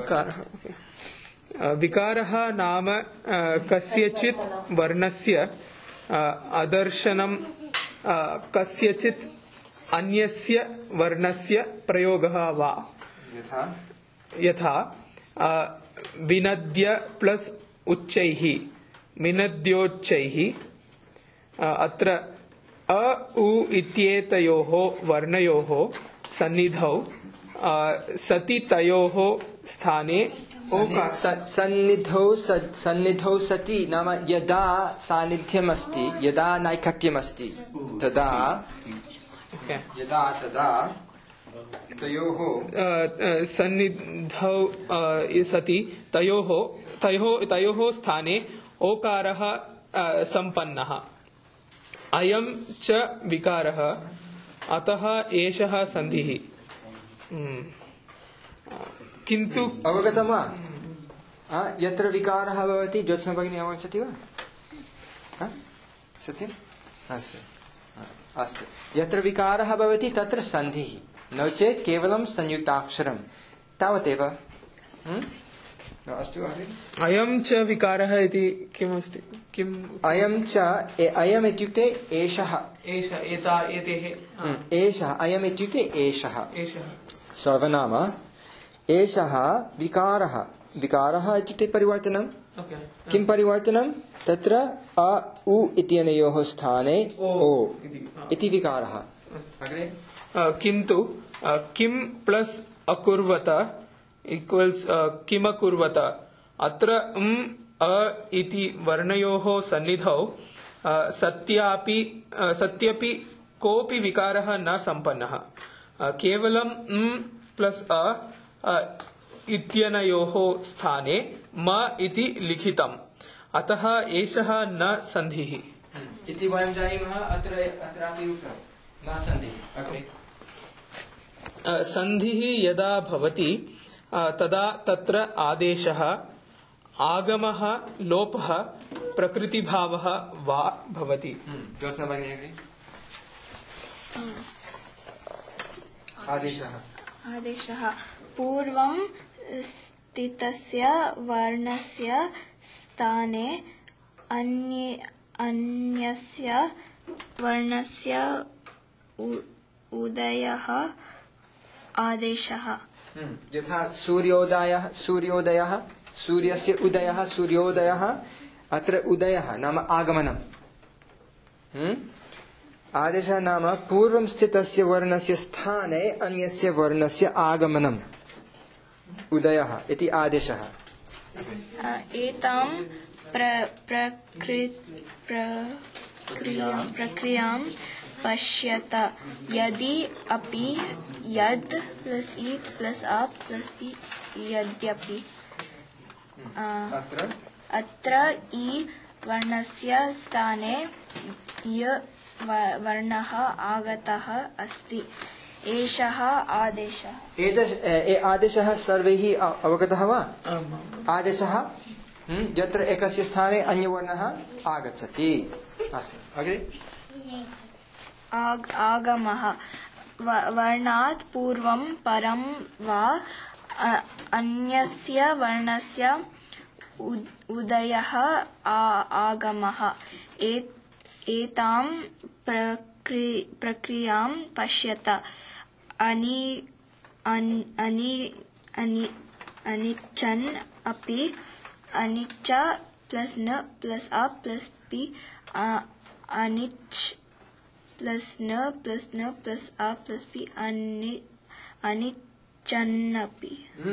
विकारः नाम कस्यचित् वर्णस्य अदर्शनं कस्यचित् अन्यस्य वर्णस्य प्रयोगः वा। यथा विनद्य प्लस उच्चैः विनद्योच्चैः अत्र अ उ इत्येतयोः वर्णयोः सन्निधौ सति तयोः स्थाने सन्निधौ सति नाम यदा सान्निध्यमस्ति यदा नैकट्यमस्ति तदा तदा तयोः सन्निधौ सति तयोः स्थाने ओकारः सम्पन्नः। अयं च विकारः अतः एषः सन्धिः। किन्तु अवगतं वा? यत्र विकारः भवति ज्योत्स्ना भगिनी अवगच्छति वा? सत्यम् अस्तु अस्तु यत्र विकारः भवति तत्र सन्धिः नो चेत् केवलं संयुक्ताक्षरं तावदेव। अस्तु अयं च विकारः इति किमस्ति? किम् अयं च अयम् इत्युक्ते एषः एषः अयम् इत्युक्ते एषः सर्वनाम एषः विकारः विकारः इत्युक्ते परिवर्तनं। किं परिवर्तनं? तत्र अ उ इत्यनयोः स्थाने ओ इति विकारः। किन्तु किं प्लस अकुर्वत इक्वल्स किमकुर्वत अत्र अ इति वर्णयोः सन्निधौ सत्यपि कोऽपि विकारः न सम्पन्नः। केवलं प्लस अ इत्यनयोः स्थाने म इति लिखितम् अतः एषः न सन्धिः इति वयं जानीमः। अत्रापि उक्तं न सन्धिः। सन्धिः यदा भवति तदा तत्र आदेशः आगमः लोपः प्रकृतिभावः वा भवति। आदेशः पूर्वं स्थितस्य वर्णस्य स्थाने अन्यस्य वर्णस्य उदयः आदेशः। यथा सूर्योदयः सूर्यस्य उदयः सूर्योदयः अत्र उदयः नाम आगमनम्। आदेशः नाम पूर्वं स्थितस्य वर्णस्य स्थाने अन्यस्य वर्णस्य आगमनम् उदयः इति आदेशः। एतां प्रक्रियां पश्यत यदि अपि यद् प्लस इ प्लस आ प्लस बि यद्यपि अत्र इ वर्णस्य स्थाने य वर्णः आगतः अस्ति एषः आदेशः। आदेशः सर्वैः अवगतः वा? आदेशः यत्र एकस्य स्थाने अन्यवर्णः आगच्छति। अस्तु अग्रे आगमः वर्णात् पूर्वं परं वा अन्यस्य वर्णस्य उदयः आगमः। एतां प्रक्रियां पश्यत अनिच्छन् अपि अनिच्छ प्लस न प्लस अ प्लस पि अनिच्छ प्लस न प्लस अ प्लस पि अनिच्छन्नपि।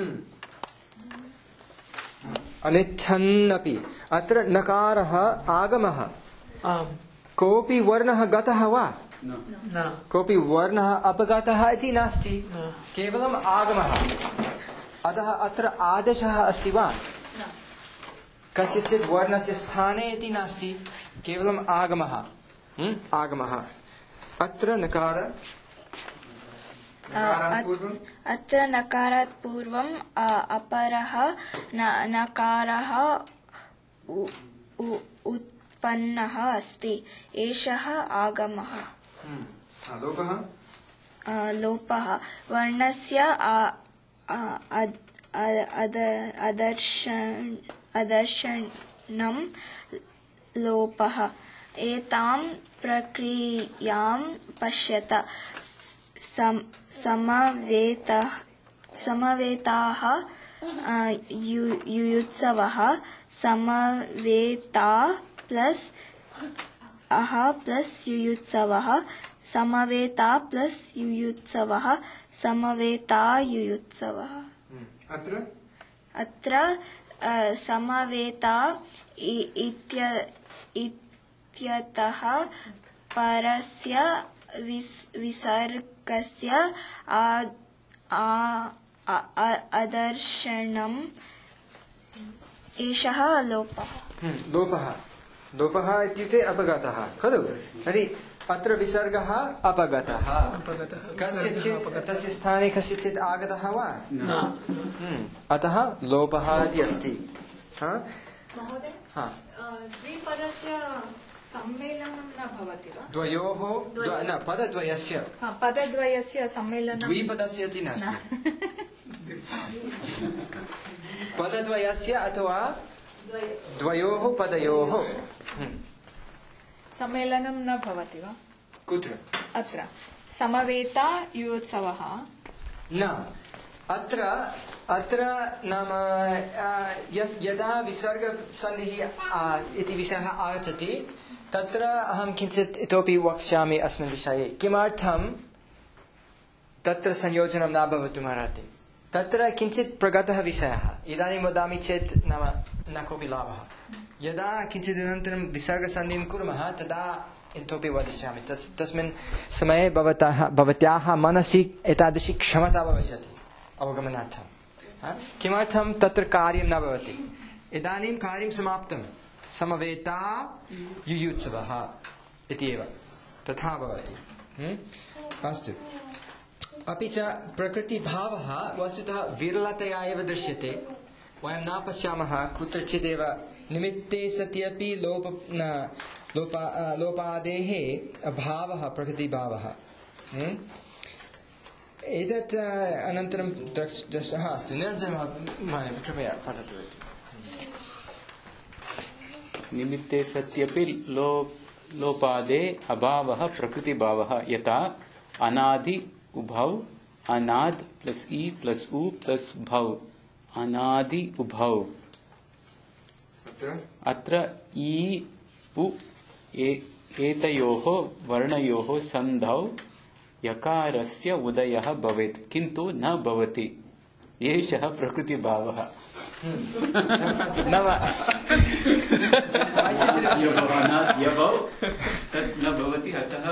अनिच्छन्नपि अत्र नकारः आगमः। कोऽपि वर्णः गतः वा? कोऽपि वर्णः अपगतः इति नास्ति केवलम् आगमः। अतः अत्र आदेशः अस्ति वा? कस्यचित् वर्णस्य स्थाने इति नास्ति केवलम् आगमः। आगमः अत्र नकार अत्र नकारात् पूर्वम् अपरः नकारः उत्पन्नः अस्ति एषः आगमः लोपः वर्णस्य अदर्शनं लोपः एतां प्रक्रियां पश्यत समवेताः युयुत्सवः समवेता प्लस अह प्लस युयुत्सवः समवेता प्लस युयुत्सवः समवेता युयुत्सवः अत्र समवेता इत्यतः परस्य विसर्गस्य अदर्शनम् एषः लोपः लोपः इत्युक्ते अपगतः खलु तर्हि अत्र विसर्गः अपगतः कस्यचित् तस्य स्थाने कस्यचित् आगतः वा अतः लोपः इति अस्ति द्विपदस्य सम्मेलनं न भवति वा द्वयोः न पदद्वयस्य सम्मेलनं द्विपदस्य इति नास्ति पदद्वयस्य अथवा द्वयोः पदयोः सम्मेलनं न भवति वा कुत्र अत्र समवेता युयोत्सवः न अत्र नाम यदा विसर्गसन्धिः इति विषयः आगच्छति तत्र अहं किञ्चित् इतोपि वक्ष्यामि अस्मिन् विषये किमर्थं तत्र संयोजनं न भवितुमर्हति तत्र किञ्चित् प्रगतः विषयः इदानीं वदामि चेत् नाम न कोऽपि लाभः यदा किञ्चिदनन्तरं विसर्गसन्धिं कुर्मः तदा इतोपि वदिष्यामि तस्मिन् समये भवत्याः मनसि एतादृशी क्षमता भविष्यति अवगमनार्थं किमर्थं तत्र कार्यं न भवति इदानीं कार्यं समाप्तं समवेता युयुत्सवः इति एव तथा भवति अस्तु अपि च प्रकृतिभावः वस्तुतः विरलतया एव दृश्यते वयं न पश्यामः कुत्रचिदेव निमित्ते सत्यपि लोपादेः भावः प्रकृतिभावः एतत् अनन्तरं अस्तु निरञ्जनः कृपया पठतु निमित्ते सत्यपि लोपादे अभावः प्रकृतिभावः यथा अनादि उभौ अनाद प्लस ई प्लस उ प्लस भौ अनादि उभौ अत्र ई उ एतयोः वर्णयोः सन्धौ यकारस्य उदयः भवेत् किन्तु न भवति एषः प्रकृतिभावः यभौ तत् न भवति अतः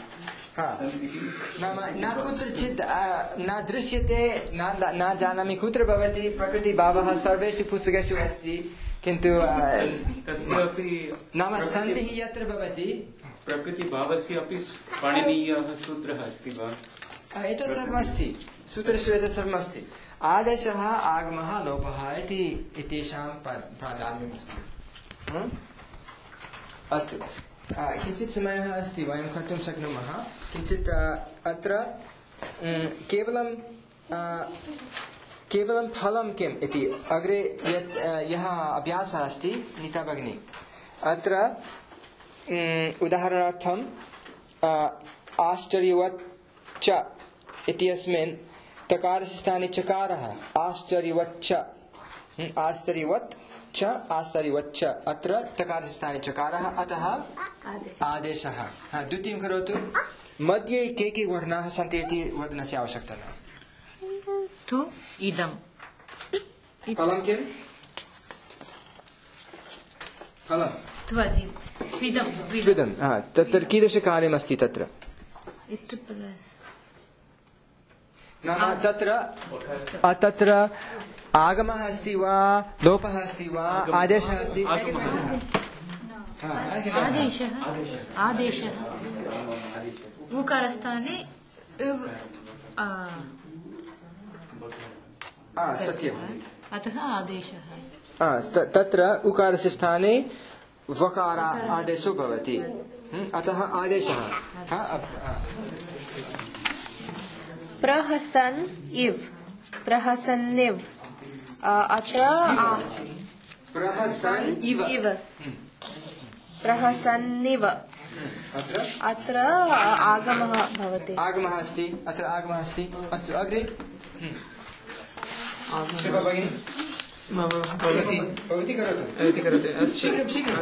नाम न कुत्रचित् न दृश्यते न जानामि कुत्र भवति प्रकृतिभावः सर्वेषु पुस्तकेषु अस्ति किन्तु तस्यापि नाम सन्धिः यत्र भवति प्रकृतिभावस्य अपि पाणिनीयः सूत्रः अस्ति वा एतत् सर्वमस्ति सूत्रेषु एतत् सर्वमस्ति आदेशः आगमः लोपः इति एतेषां प्राधान्यमस्ति अस्तु किञ्चित् समयः अस्ति वयं कर्तुं शक्नुमः किञ्चित् अत्र केवलं फलं किम् इति अग्रे यः अभ्यासः अस्ति नीता भगिनी अत्र उदाहरणार्थम् आश्चर्यवत् च इत्यस्मिन् तकारस्य स्थाने चकारः आश्चर्यवत् च आश्चर्यवत् च आश्चर्यवत् च अत्र तकारस्य स्थाने चकारः अतः आदेशः द्वितीयं करोतु मध्ये के वर्णाः सन्ति इति वदनस्य आवश्यकता नास्ति तु इदं फलं किम् फलं द्विदं तत्र कीदृशकार्यमस्ति तत्र नाम तत्र आगमः अस्ति वा लोपः अस्ति वा आदेशः अस्ति आदेशः उकारस्थाने सत्यम्। अतः आदेशः। तत्र उकारस्य स्थाने वकार आदेशो भवति, अतः आदेशः। प्रहसन इव, प्रहसन्निव, अत्र प्रहसन इव, प्रहसन्निव, अत्र आगमः भवति। आगमः अस्ति, अत्र आगमः अस्ति। अस्तु अग्रे श्रीभा भगिनी भवती करोतु। शीघ्रं शीघ्रं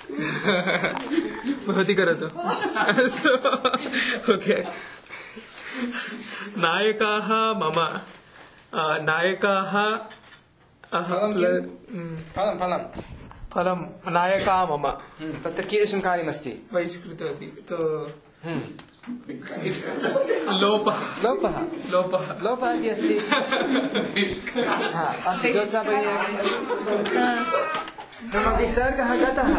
भवती करोतु। अस्तु ओके। नायकाः मम, नायकाः फलं नायका मम। तत्र कीदृशं कार्यमस्ति? बहिष्कृतवती तो लोपः लोपः लोपः लोपः इति अस्ति। ज्योत्स्ना भगिनी मम विसर्गः गतः।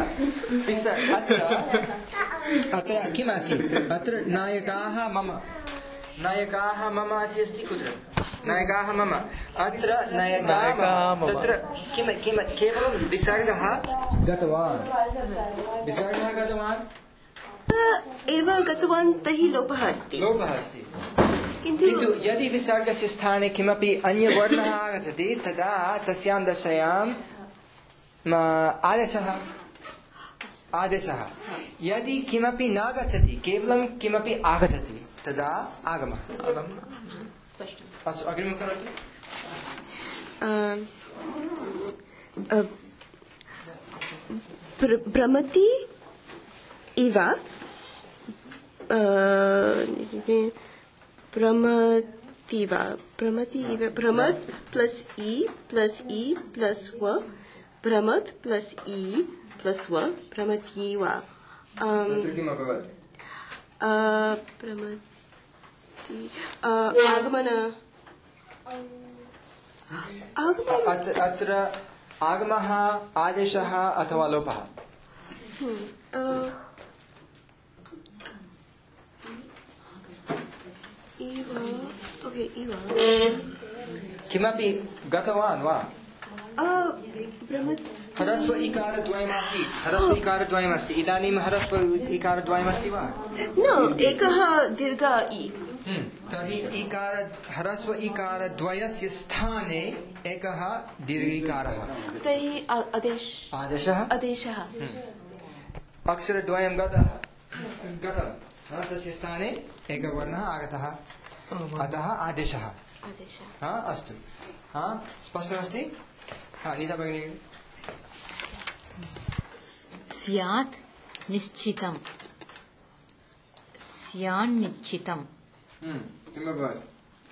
अत्र किम् आसीत्? अत्र नायकाः मम, नायकाः मम इति अस्ति। कुत्र नायकाः मम? अत्र नायकाः मम, तत्र किं केवलं विसर्गः गतवान्, विसर्गः गतवान् एव गतवान्, तर्हि लोपः अस्ति। लोपः अस्ति, किन्तु यदि विसर्गस्य स्थाने किमपि अन्यवर्णः आगच्छति तदा तस्यां दशायां आदेशः आदेशः। यदि किमपि न गच्छति, केवलं किमपि आगच्छति तदा आगमः। अस्तु अग्रिमं करोतु। भ्रमति इव, भ्रमति इव, भ्रमत् प्लस ई प्लस व, भ्रमत् प्लस ई प्लस व, भ्रमतीव। आगमन, अत्र आगमः आदेशः अथवा लोपः? किमपि गतवान् वा? ह्रस्व इकारद्वयमासीत्, ह्रस्व इकारद्वयमस्ति, इदानीं ह्रस्व इकारद्वयमस्ति वा? एकः दीर्घ इ। तर्हि ह्रस्व इकारद्वयस्य स्थाने एकः दीर्घ इकारः, तर्हि आदेशः अक्षरद्वयं गतं, तस्य स्थाने एकः वर्णः आगतः, अतः आदेशः। अस्तु, स्पष्टमस्ति? नीता भगिनी। स्यात् निश्चितं, स्यान्निश्चितं, किमभवत्?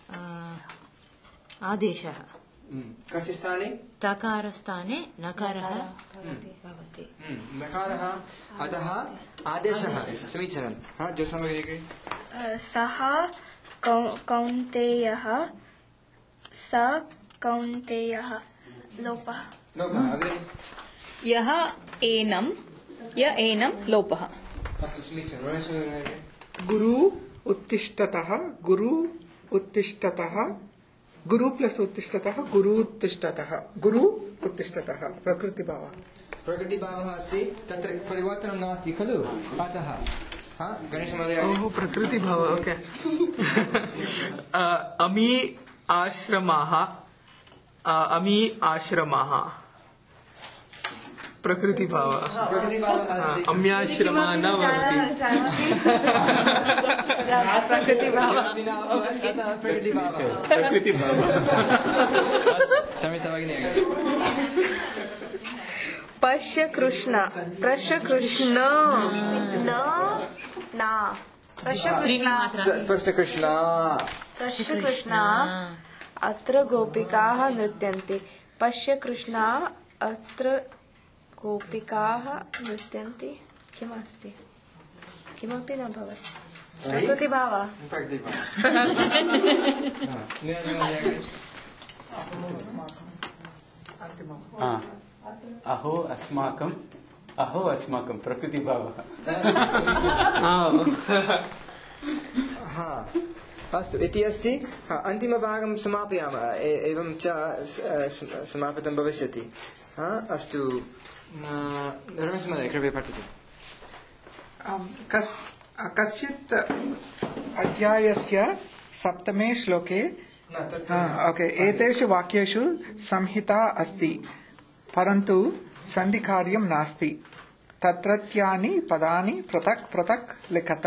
आदेशः। कस्य स्थाने? तकारस्थाने नकारः भवति। नकारः, अतः आदेशः। समीचीनं। ज्योत्स्ना भगिनी। सः कौन्तेयः, स कौन्तेयः, लोपः। लोपः। अग्रे यः एनं, य एनं, लोपः। अस्तु समीचीनं। गुरु उत्तिष्ठतः, गुरु उत्तिष्ठतः, गुरु प्लस उत्तिष्ठतः, गुरु उत्तिष्ठतः, गुरु उत्तिष्ठतः, प्रकृतिभावः। प्रकृतिभावः अस्ति, तत्र परिवर्तनं नास्ति खलु, अतः गणेशमहोदय। प्रकृतिभावः। ओके। अमी आश्रमाः, अमी आश्रमाः, प्रकृतिभावः। प्रकृतिभावः अस्ति। अम्याश्रमः न भवति। पश्य कृष्ण, प्रश्य कृष्ण, प्रश्य कृष्ण, अत्र गोपिकाः नृत्यन्ते। पश्य कृष्ण, अत्र गोपिकाः नृत्यन्ते। किमस्ति? किमपि न भवति। प्रकृतिभावः। अहो अस्माकं प्रकृतिभावः। अस्तु इति अस्ति अन्तिमभागं समापयामः एवं च समापितं भविष्यति अस्तु रमेशमहोदय कृपया पठतु कश्चित् अध्यायस्य सप्तमे श्लोके एतेषु वाक्येषु संहिता अस्ति परन्तु सन्धिकार्यं नास्ति तत्रत्यानि पदानि पृथक् पृथक् लिखत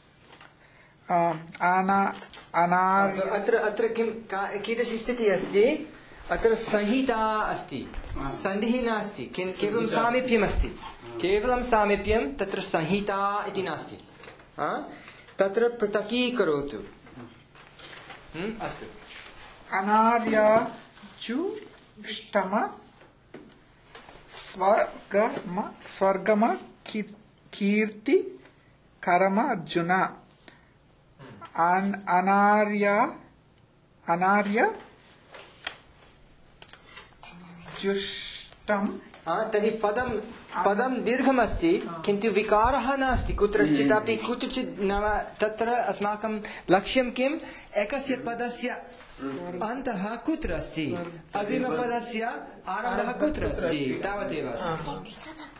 अत्र किं कीदृशी स्थितिः अस्ति अत्र संहिता अस्ति सन्धिः नास्ति केवलं सामीप्यम् अस्ति केवलं सामीप्यं तत्र संहिता इति नास्ति तत्र पृथकीकरोतु अस्तु अनार्याजुष्टम स्वर्गम कीर्ति कर्म अर्जुन अनार्य जुष्टम तर्हि पदं दीर्घमस्ति किन्तु विकारः नास्ति कुत्रचिदपि कुत्रचित् नाम तत्र अस्माकं लक्ष्यं किम् एकस्य पदस्य अन्तः कुत्र अस्ति अग्रिमपदस्य आरम्भः कुत्र अस्ति तावदेव अस्ति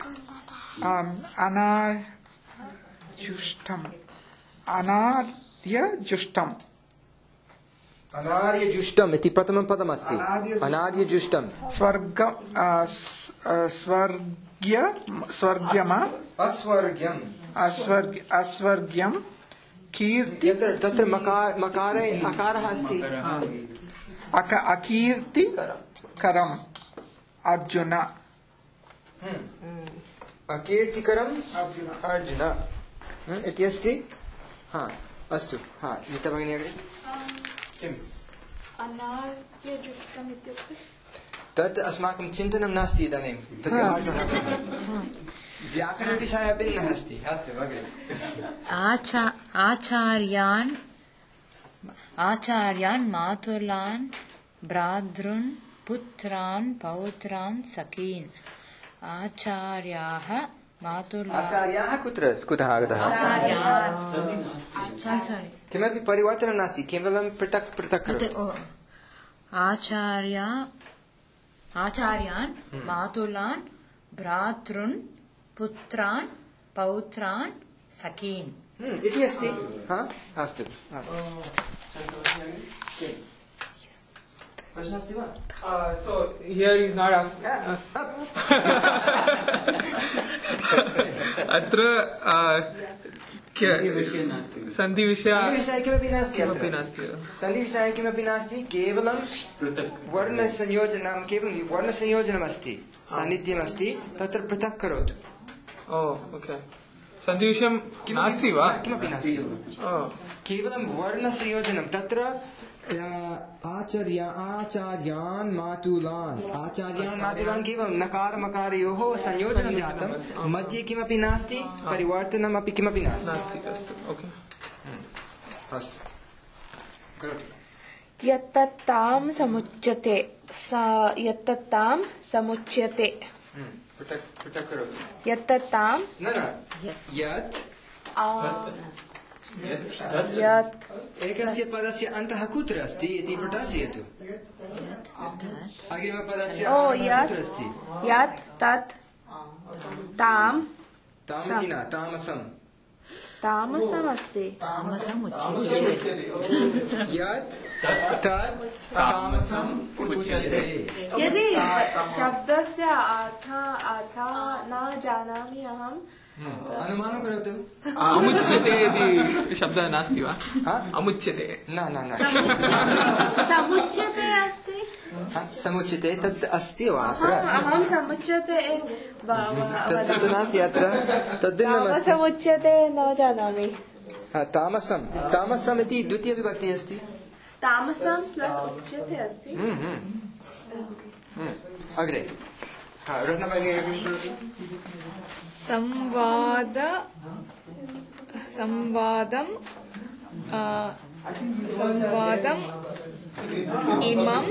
अनार्यजुष्टम् इति प्रथमं पदमस्ति अनार्यजुष्टं अस्वर्ग्यं कीर्ति तत्र मकारे अकारः अस्ति अकीर्तिकरम् अर्जुन अकीर्तिकरम् अर्जुन इति अस्ति अस्तु गीता भगिनी किम् अनार्यजुष्टम् इत्युक्ते तत् अस्माकं चिन्तनं नास्ति इदानीं तस्य अर्थः व्याकरणविषयः भिन्नः अस्ति अस्तु अग्रे आचार्यान् मातुलान् भ्रातॄन् पुत्रान् पौत्रान् सखीन् आचार्याः आचार्याः कुतः आगतः किमपि परिवर्तनं नास्ति केवलं पृथक् पृथक् आचार्यान् मातुलान् भ्रातॄन् पुत्रान् पौत्रान् सखीन् इति अस्ति अस्तु So here is not asking. अत्र सन्धि विषय किमपि नास्ति केवलं वर्णसंयोजनं केवलं वर्णसंयोजनमस्ति सान्निध्यमस्ति तत्र पृथक् करोतु ओके सन्धि विषयं नास्ति वा किमपि नास्ति केवलं वर्णसंयोजनं तत्र आचार्यान् मातुलान् केवलं नकार मकारयोः संयोजनं जातं मध्ये किमपि नास्ति परिवर्तनमपि किमपि नास्ति अस्तु यत्तत्तां समुच्यते पृथक् करोतु यत्तत्तां यत् एकस्य पदस्य अन्तः कुत्र अस्ति इति प्रदर्शयतु अग्रिमपदस्य कुत्र अस्ति यत् तत् तां इति न तामसम् तामसमस्ति यत् तत् तामसम् उच्यते यदि शब्दस्य अर्थः न जानामि अहं अनुमानं करोतु अमुच्यते इति शब्दः नास्ति वा अमुच्यते न समुच्यते अस्ति समुच्यते तत् अस्ति वा अत्र अहं समुच्यते तत् नास्ति अत्र तद्भिन्नमस्ति समुच्यते न जानामि तामसम् इति द्वितीयविभक्तिः अस्ति तामसं प्लस् उच्यते अस्ति अग्रे संवादम् इमम्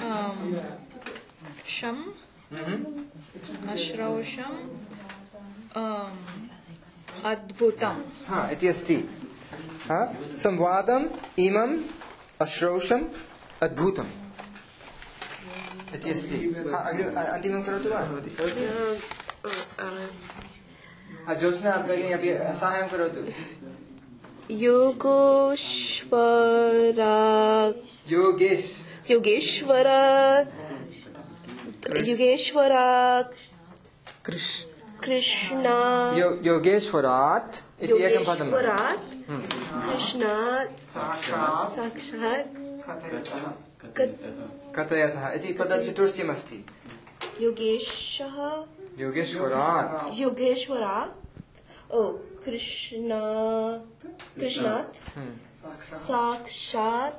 अश्रौषम् अद्भुतम इति अस्ति संवादम इमम अश्रौषम अद्भुतम इति अस्ति अन्तिमं करोतु वा ज्योत्स्ना भगिनी अपि साहाय्यं करोतु कृष्णा योगेश्वरात् इति एकं पदं कृष्णात् साक्षात् कथयतः इति पदचतुष्टयम् अस्ति योगेश्वरात् कृष्णात् साक्षात्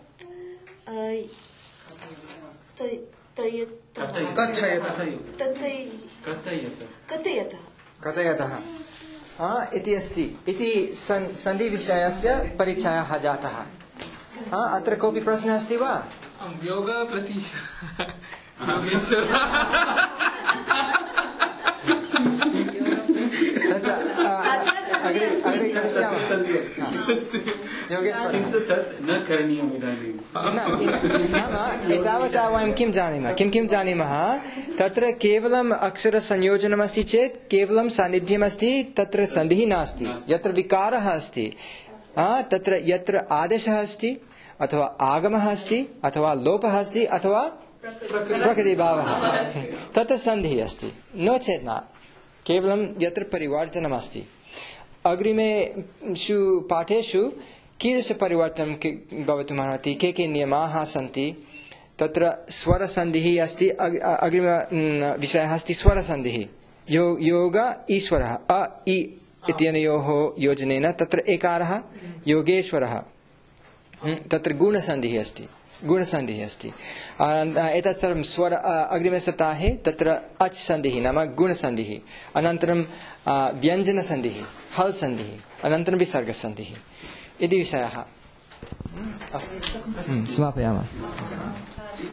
कथयतः इति अस्ति इति सन्धिविषयस्य परिचयः जातः अत्र कोऽपि प्रश्नः अस्ति वा योग प्रसीश अग्रे करिष्यामः योगेश्वरः न करणीयम् इदानीं नाम एतावता वयं किं जानीमः तत्र केवलम् अक्षरसंयोजनमस्ति चेत् केवलं सान्निध्यमस्ति तत्र सन्धिः नास्ति यत्र विकारः अस्ति तत्र यत्र आदेशः अस्ति अथवा आगमः अस्ति अथवा लोपः अस्ति अथवा प्रकृतिभावः तत्र सन्धिः अस्ति नो चेत् न केवलं यत्र परिवर्तनमस्ति अग्रिमेषु पाठेषु कीदृशपरिवर्तनं भवितुम् अर्हति के नियमाः सन्ति तत्र स्वरसन्धिः अस्ति अग्रिम विषयः अस्ति स्वरसन्धिः योग ईश्वरः अ इ इत्यनयोः योजनेन तत्र एकारः योगेश्वरः तत्र गुणसन्धिः अस्ति एतत् सर्वं स्वर अग्रिमे सप्ताहे तत्र अच् सन्धिः नाम गुणसन्धिः अनन्तरं व्यञ्जनसन्धिः हल् सन्धिः अनन्तरं विसर्गसन्धिः इति विषयः अस्तु समापयामः